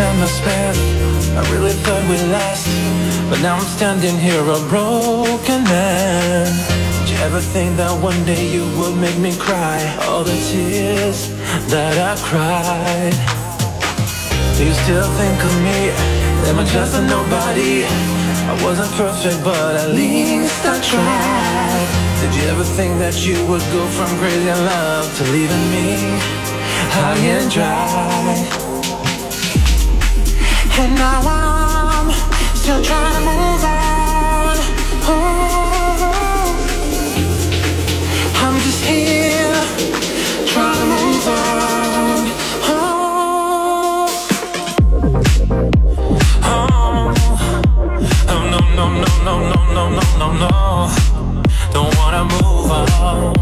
time I spent, I really thought we'd last, but now I'm standing here a broken man. Did you ever think that one day you would make me cry all the tears that I cried? Do you still think of me? Am I just a nobody? I wasn't perfect, but at least I tried. Did you ever think that you would go from crazy in love to leaving me high and dry? And now I'm still trying to move on. Oh, I'm just here trying to move on. Oh, no, no, no, no, no, no, no, no, no. Don't wanna move on.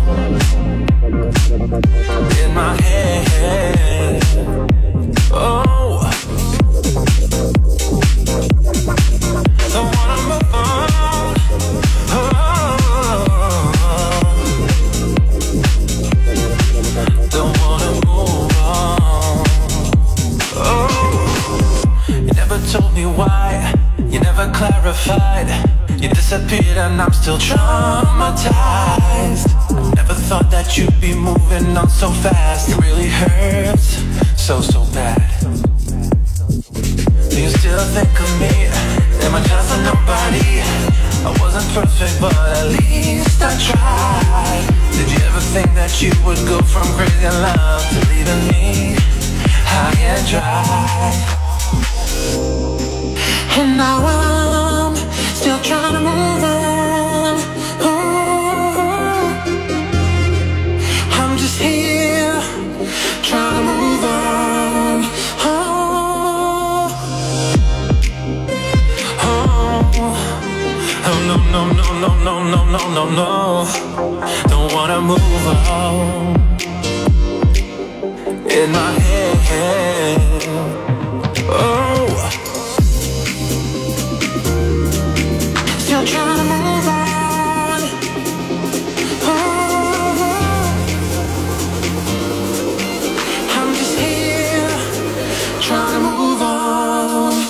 In my head. Oh, don't wanna move on. Oh, don't wanna move on. Oh, you never told me why. You never clarified. You disappeared and I'm still traumatized. Never thought that you'd be moving on so fast. It really hurts so, so bad. Do you still think of me? Am I just a nobody? I wasn't perfect, but at least I tried. Did you ever think that you would go from crazy in love to leaving me high and dry? And now I'm still trying to move on. Oh, I'm just here trying to move on. Oh, oh, no, no, no, no, no, no, no, no, no. Don't wanna move on. In my head. Oh, still trying to move on. Oh, I'm just here trying to move on.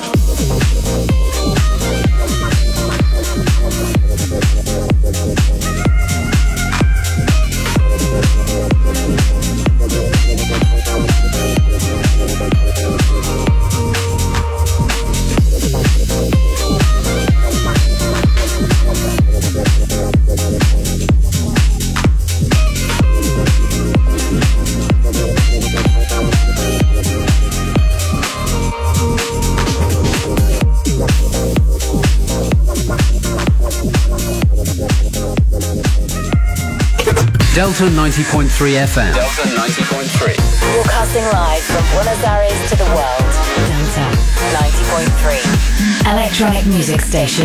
Delta 90.3 FM. Delta 90.3. Broadcasting live from Buenos Aires to the world. Delta 90.3. Electronic music station.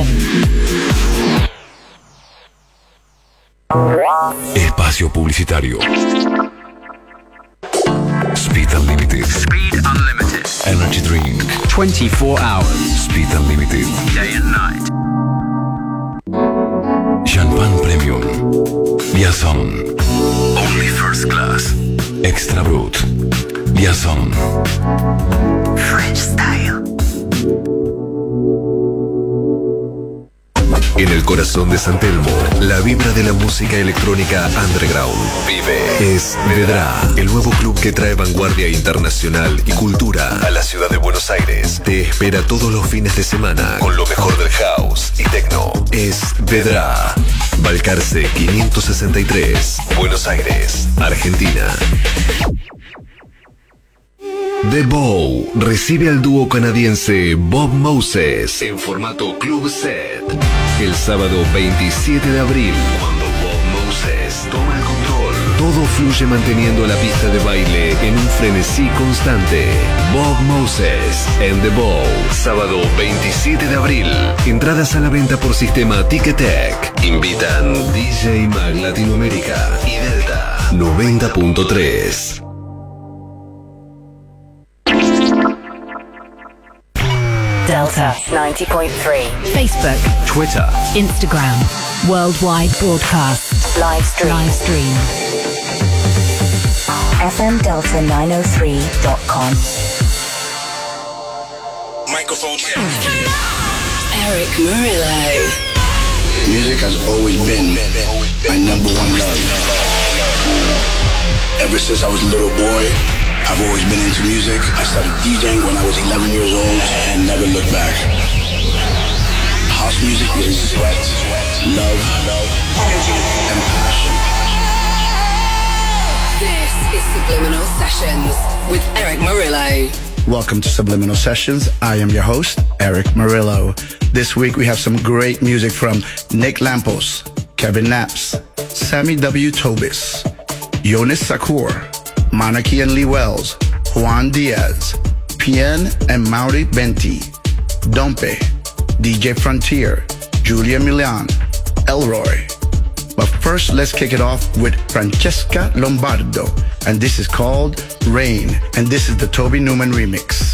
Espacio publicitario. Speed Unlimited. Speed Unlimited. Energy Drink. 24 hours. Speed Unlimited. Day and night. Champagne Premium. Liaison. Only First Class. Extra Brut. Liaison. French style. En el corazón de San Telmo, la vibra de la música electrónica underground vive. Es Vedra, el nuevo club que trae vanguardia internacional y cultura a la ciudad de Buenos Aires. Te espera todos los fines de semana con lo mejor del house y techno. Es Vedra. Balcarce 563, Buenos Aires, Argentina. The Bow recibe al dúo canadiense Bob Moses en formato club set el sábado 27 de abril, cuando Bob Moses toma el control. Todo fluye manteniendo la pista de baile en un frenesí constante. Bob Moses and The Bow, sábado 27 de abril. Entradas a la venta por sistema Ticketek. Invitan DJ Mag Latinoamérica y Delta 90.3. Delta 90.3. Facebook, Twitter, Instagram, worldwide broadcast, live stream. FMDelta903.com. Microphone check. Eric Murillo. Music has always been my number one love. Ever since I was a little boy, I've always been into music. I started DJing when I was 11 years old and never looked back. House music is sweat, love, energy, and passion. This is Subliminal Sessions with Eric Murillo. Welcome to Subliminal Sessions. I am your host, Eric Murillo. This week we have some great music from Nick Lampos, Kevin Naps, Sammy W. Tobis, Jonas Sakur, Monarchy and Lee Wells, Juan Diaz, Pien and Mauri Benti, Dompe, DJ Frontier, Julia Milan, Elroy. But first, let's kick it off with Francesca Lombardo, and this is called Rain, and this is the Toby Newman remix.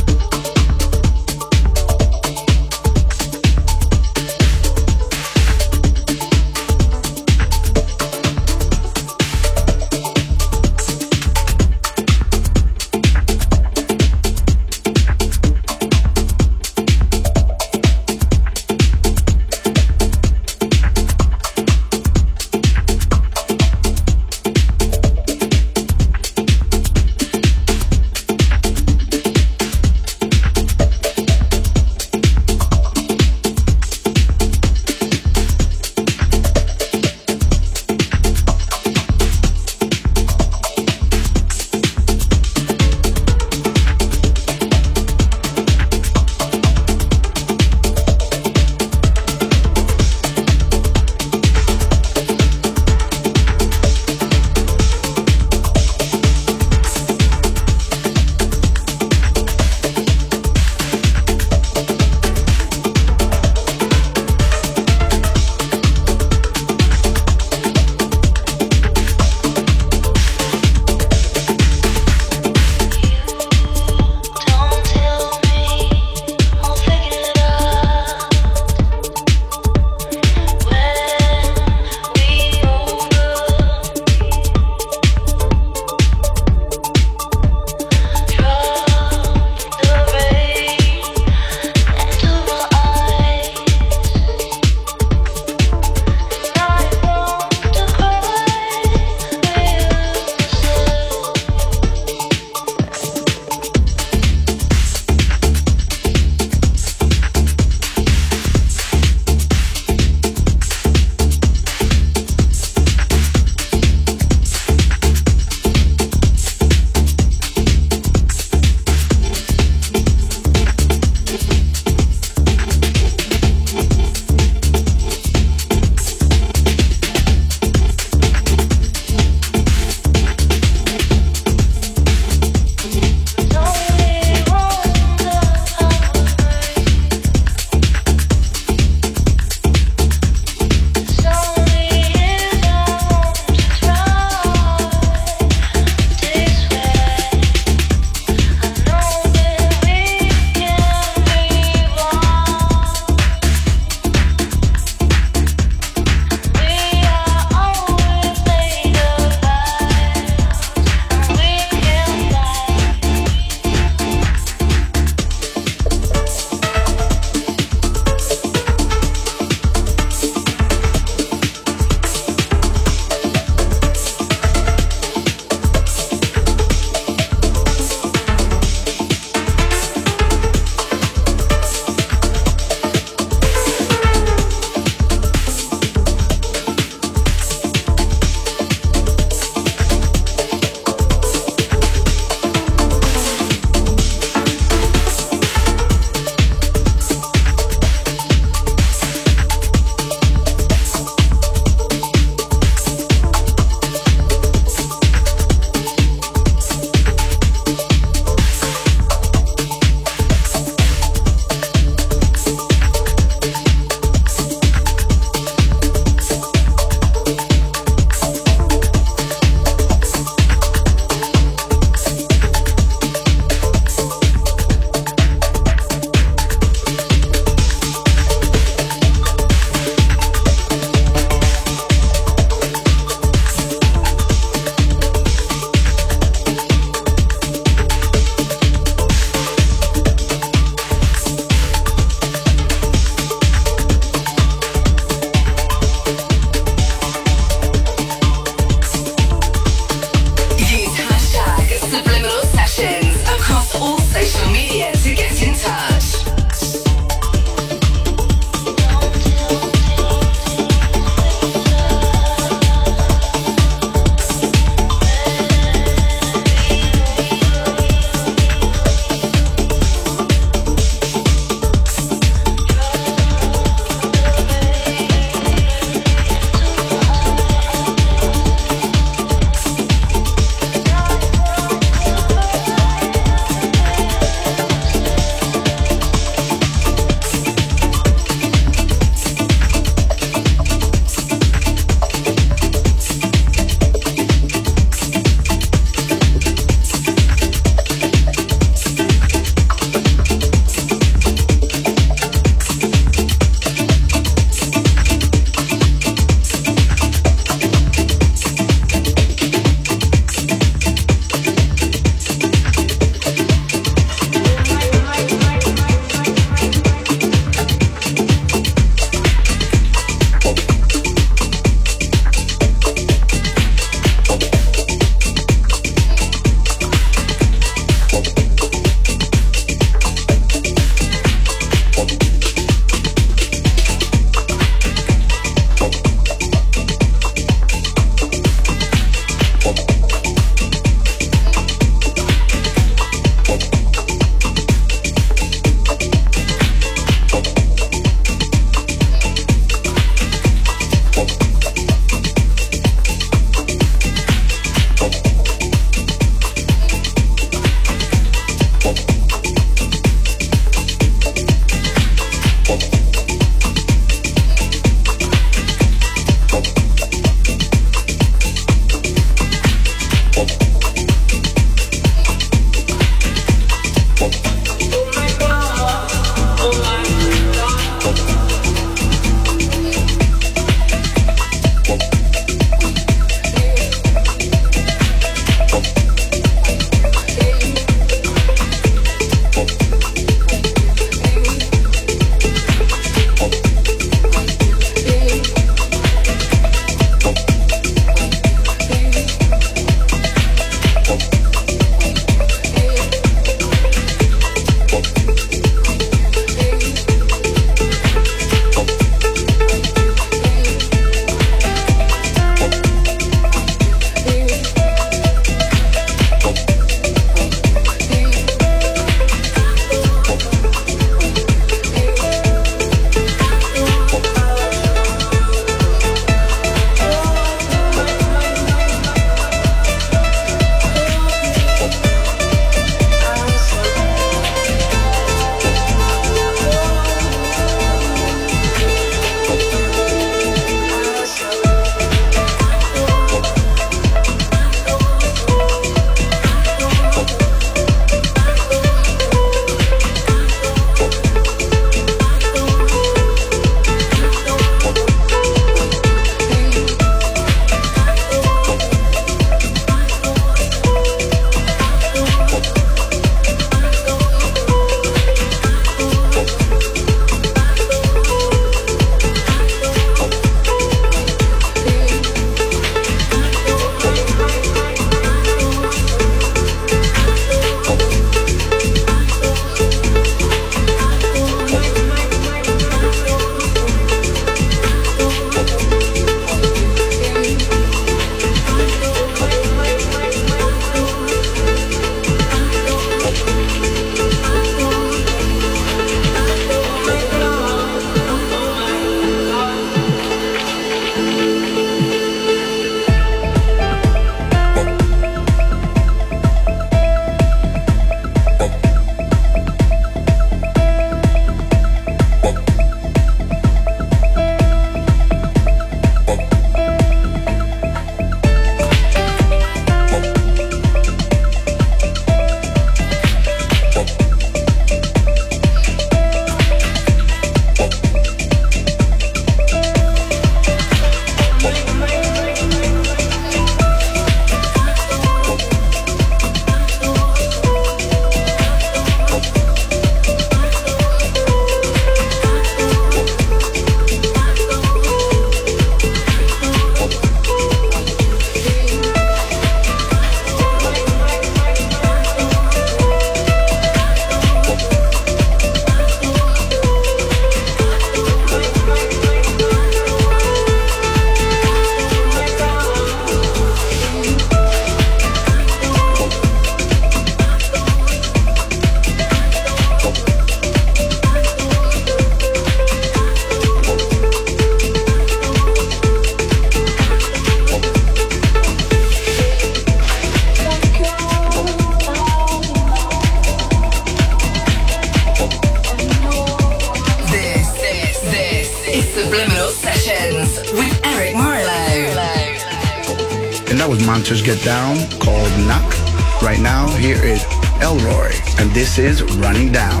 And that was Monsters Get Down called Knock. Right now, here is Elroy, and this is Running Down.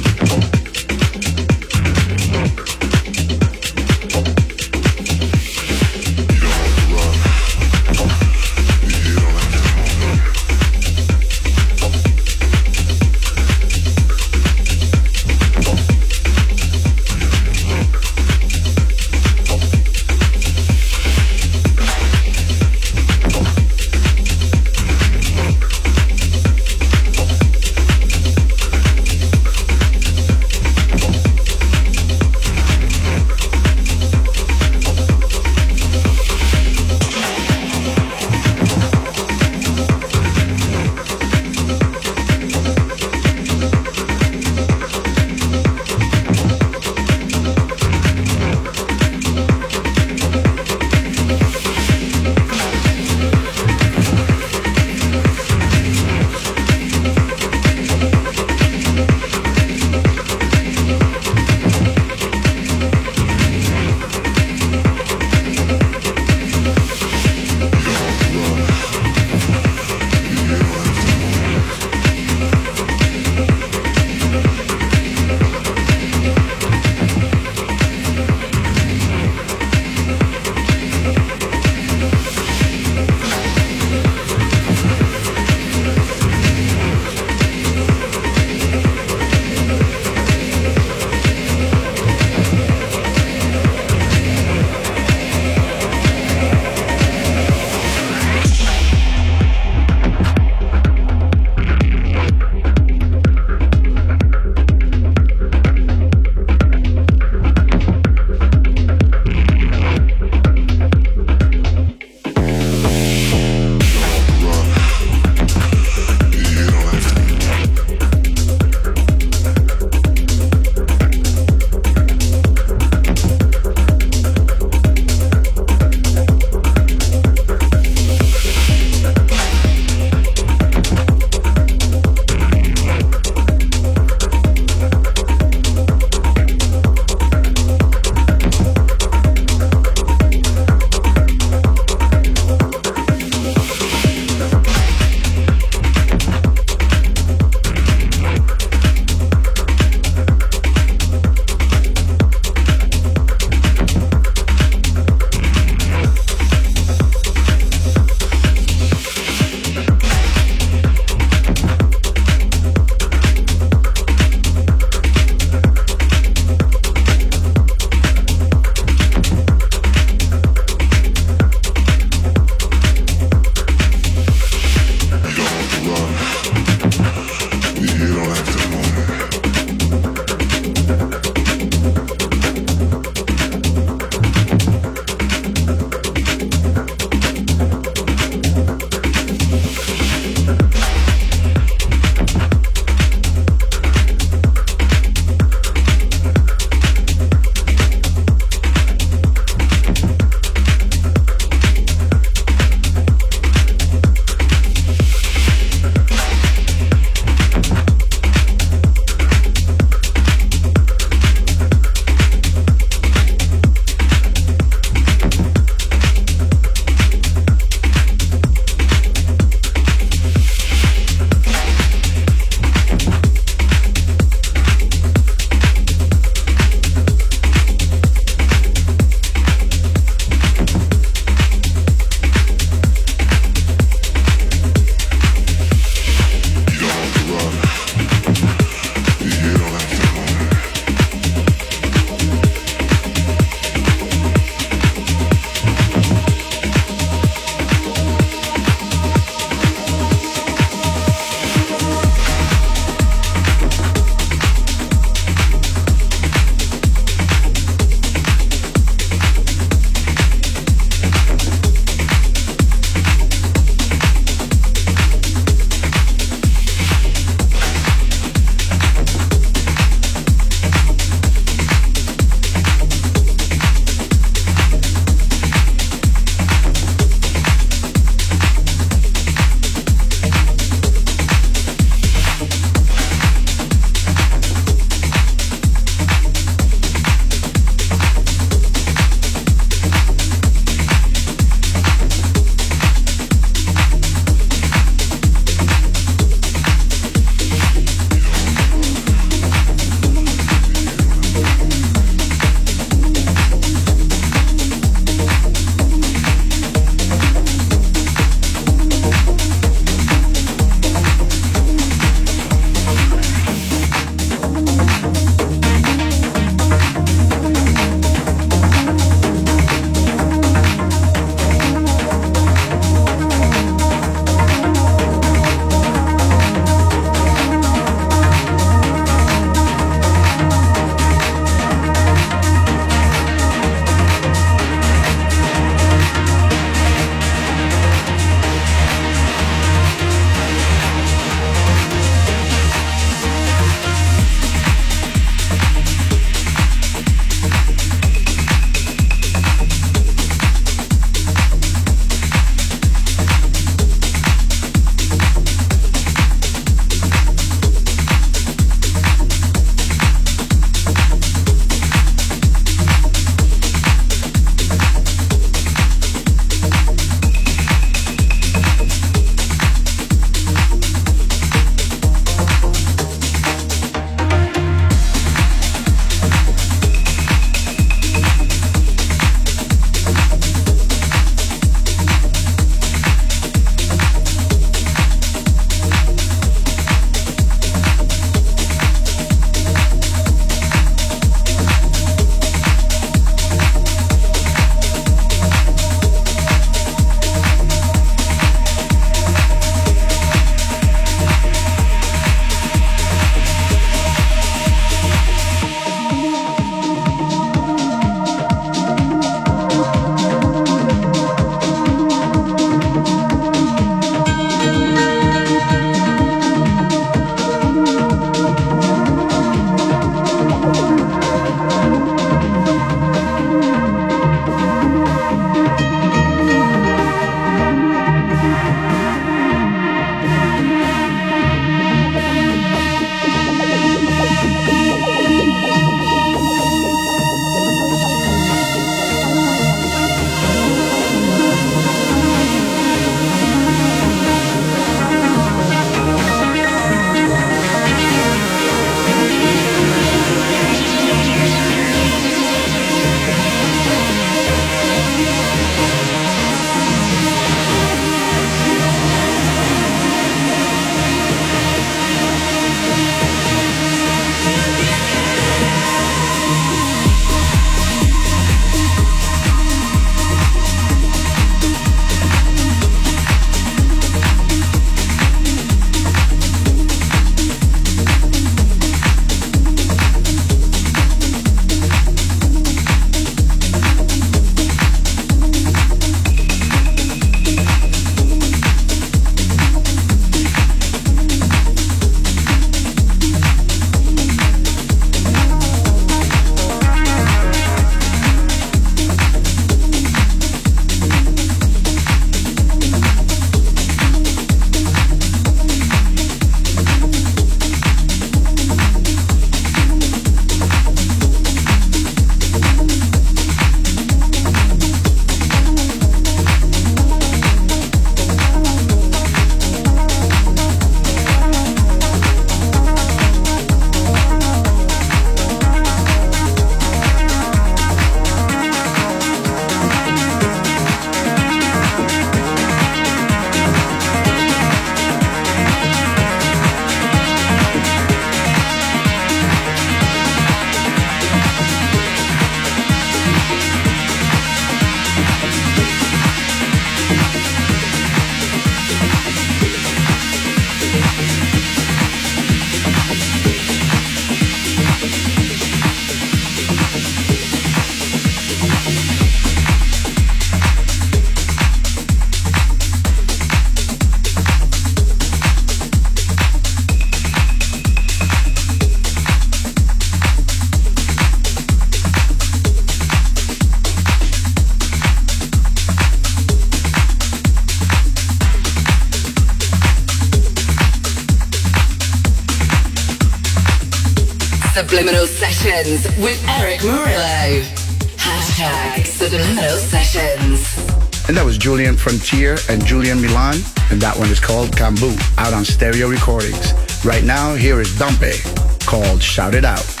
Subliminal Sessions with Eric Murillo. #Subliminal Sessions. And that was Julian Frontier and Julian Milan, and that one is called Kambu, out on Stereo Recordings. Right now, here is Dumpe, called Shout It Out.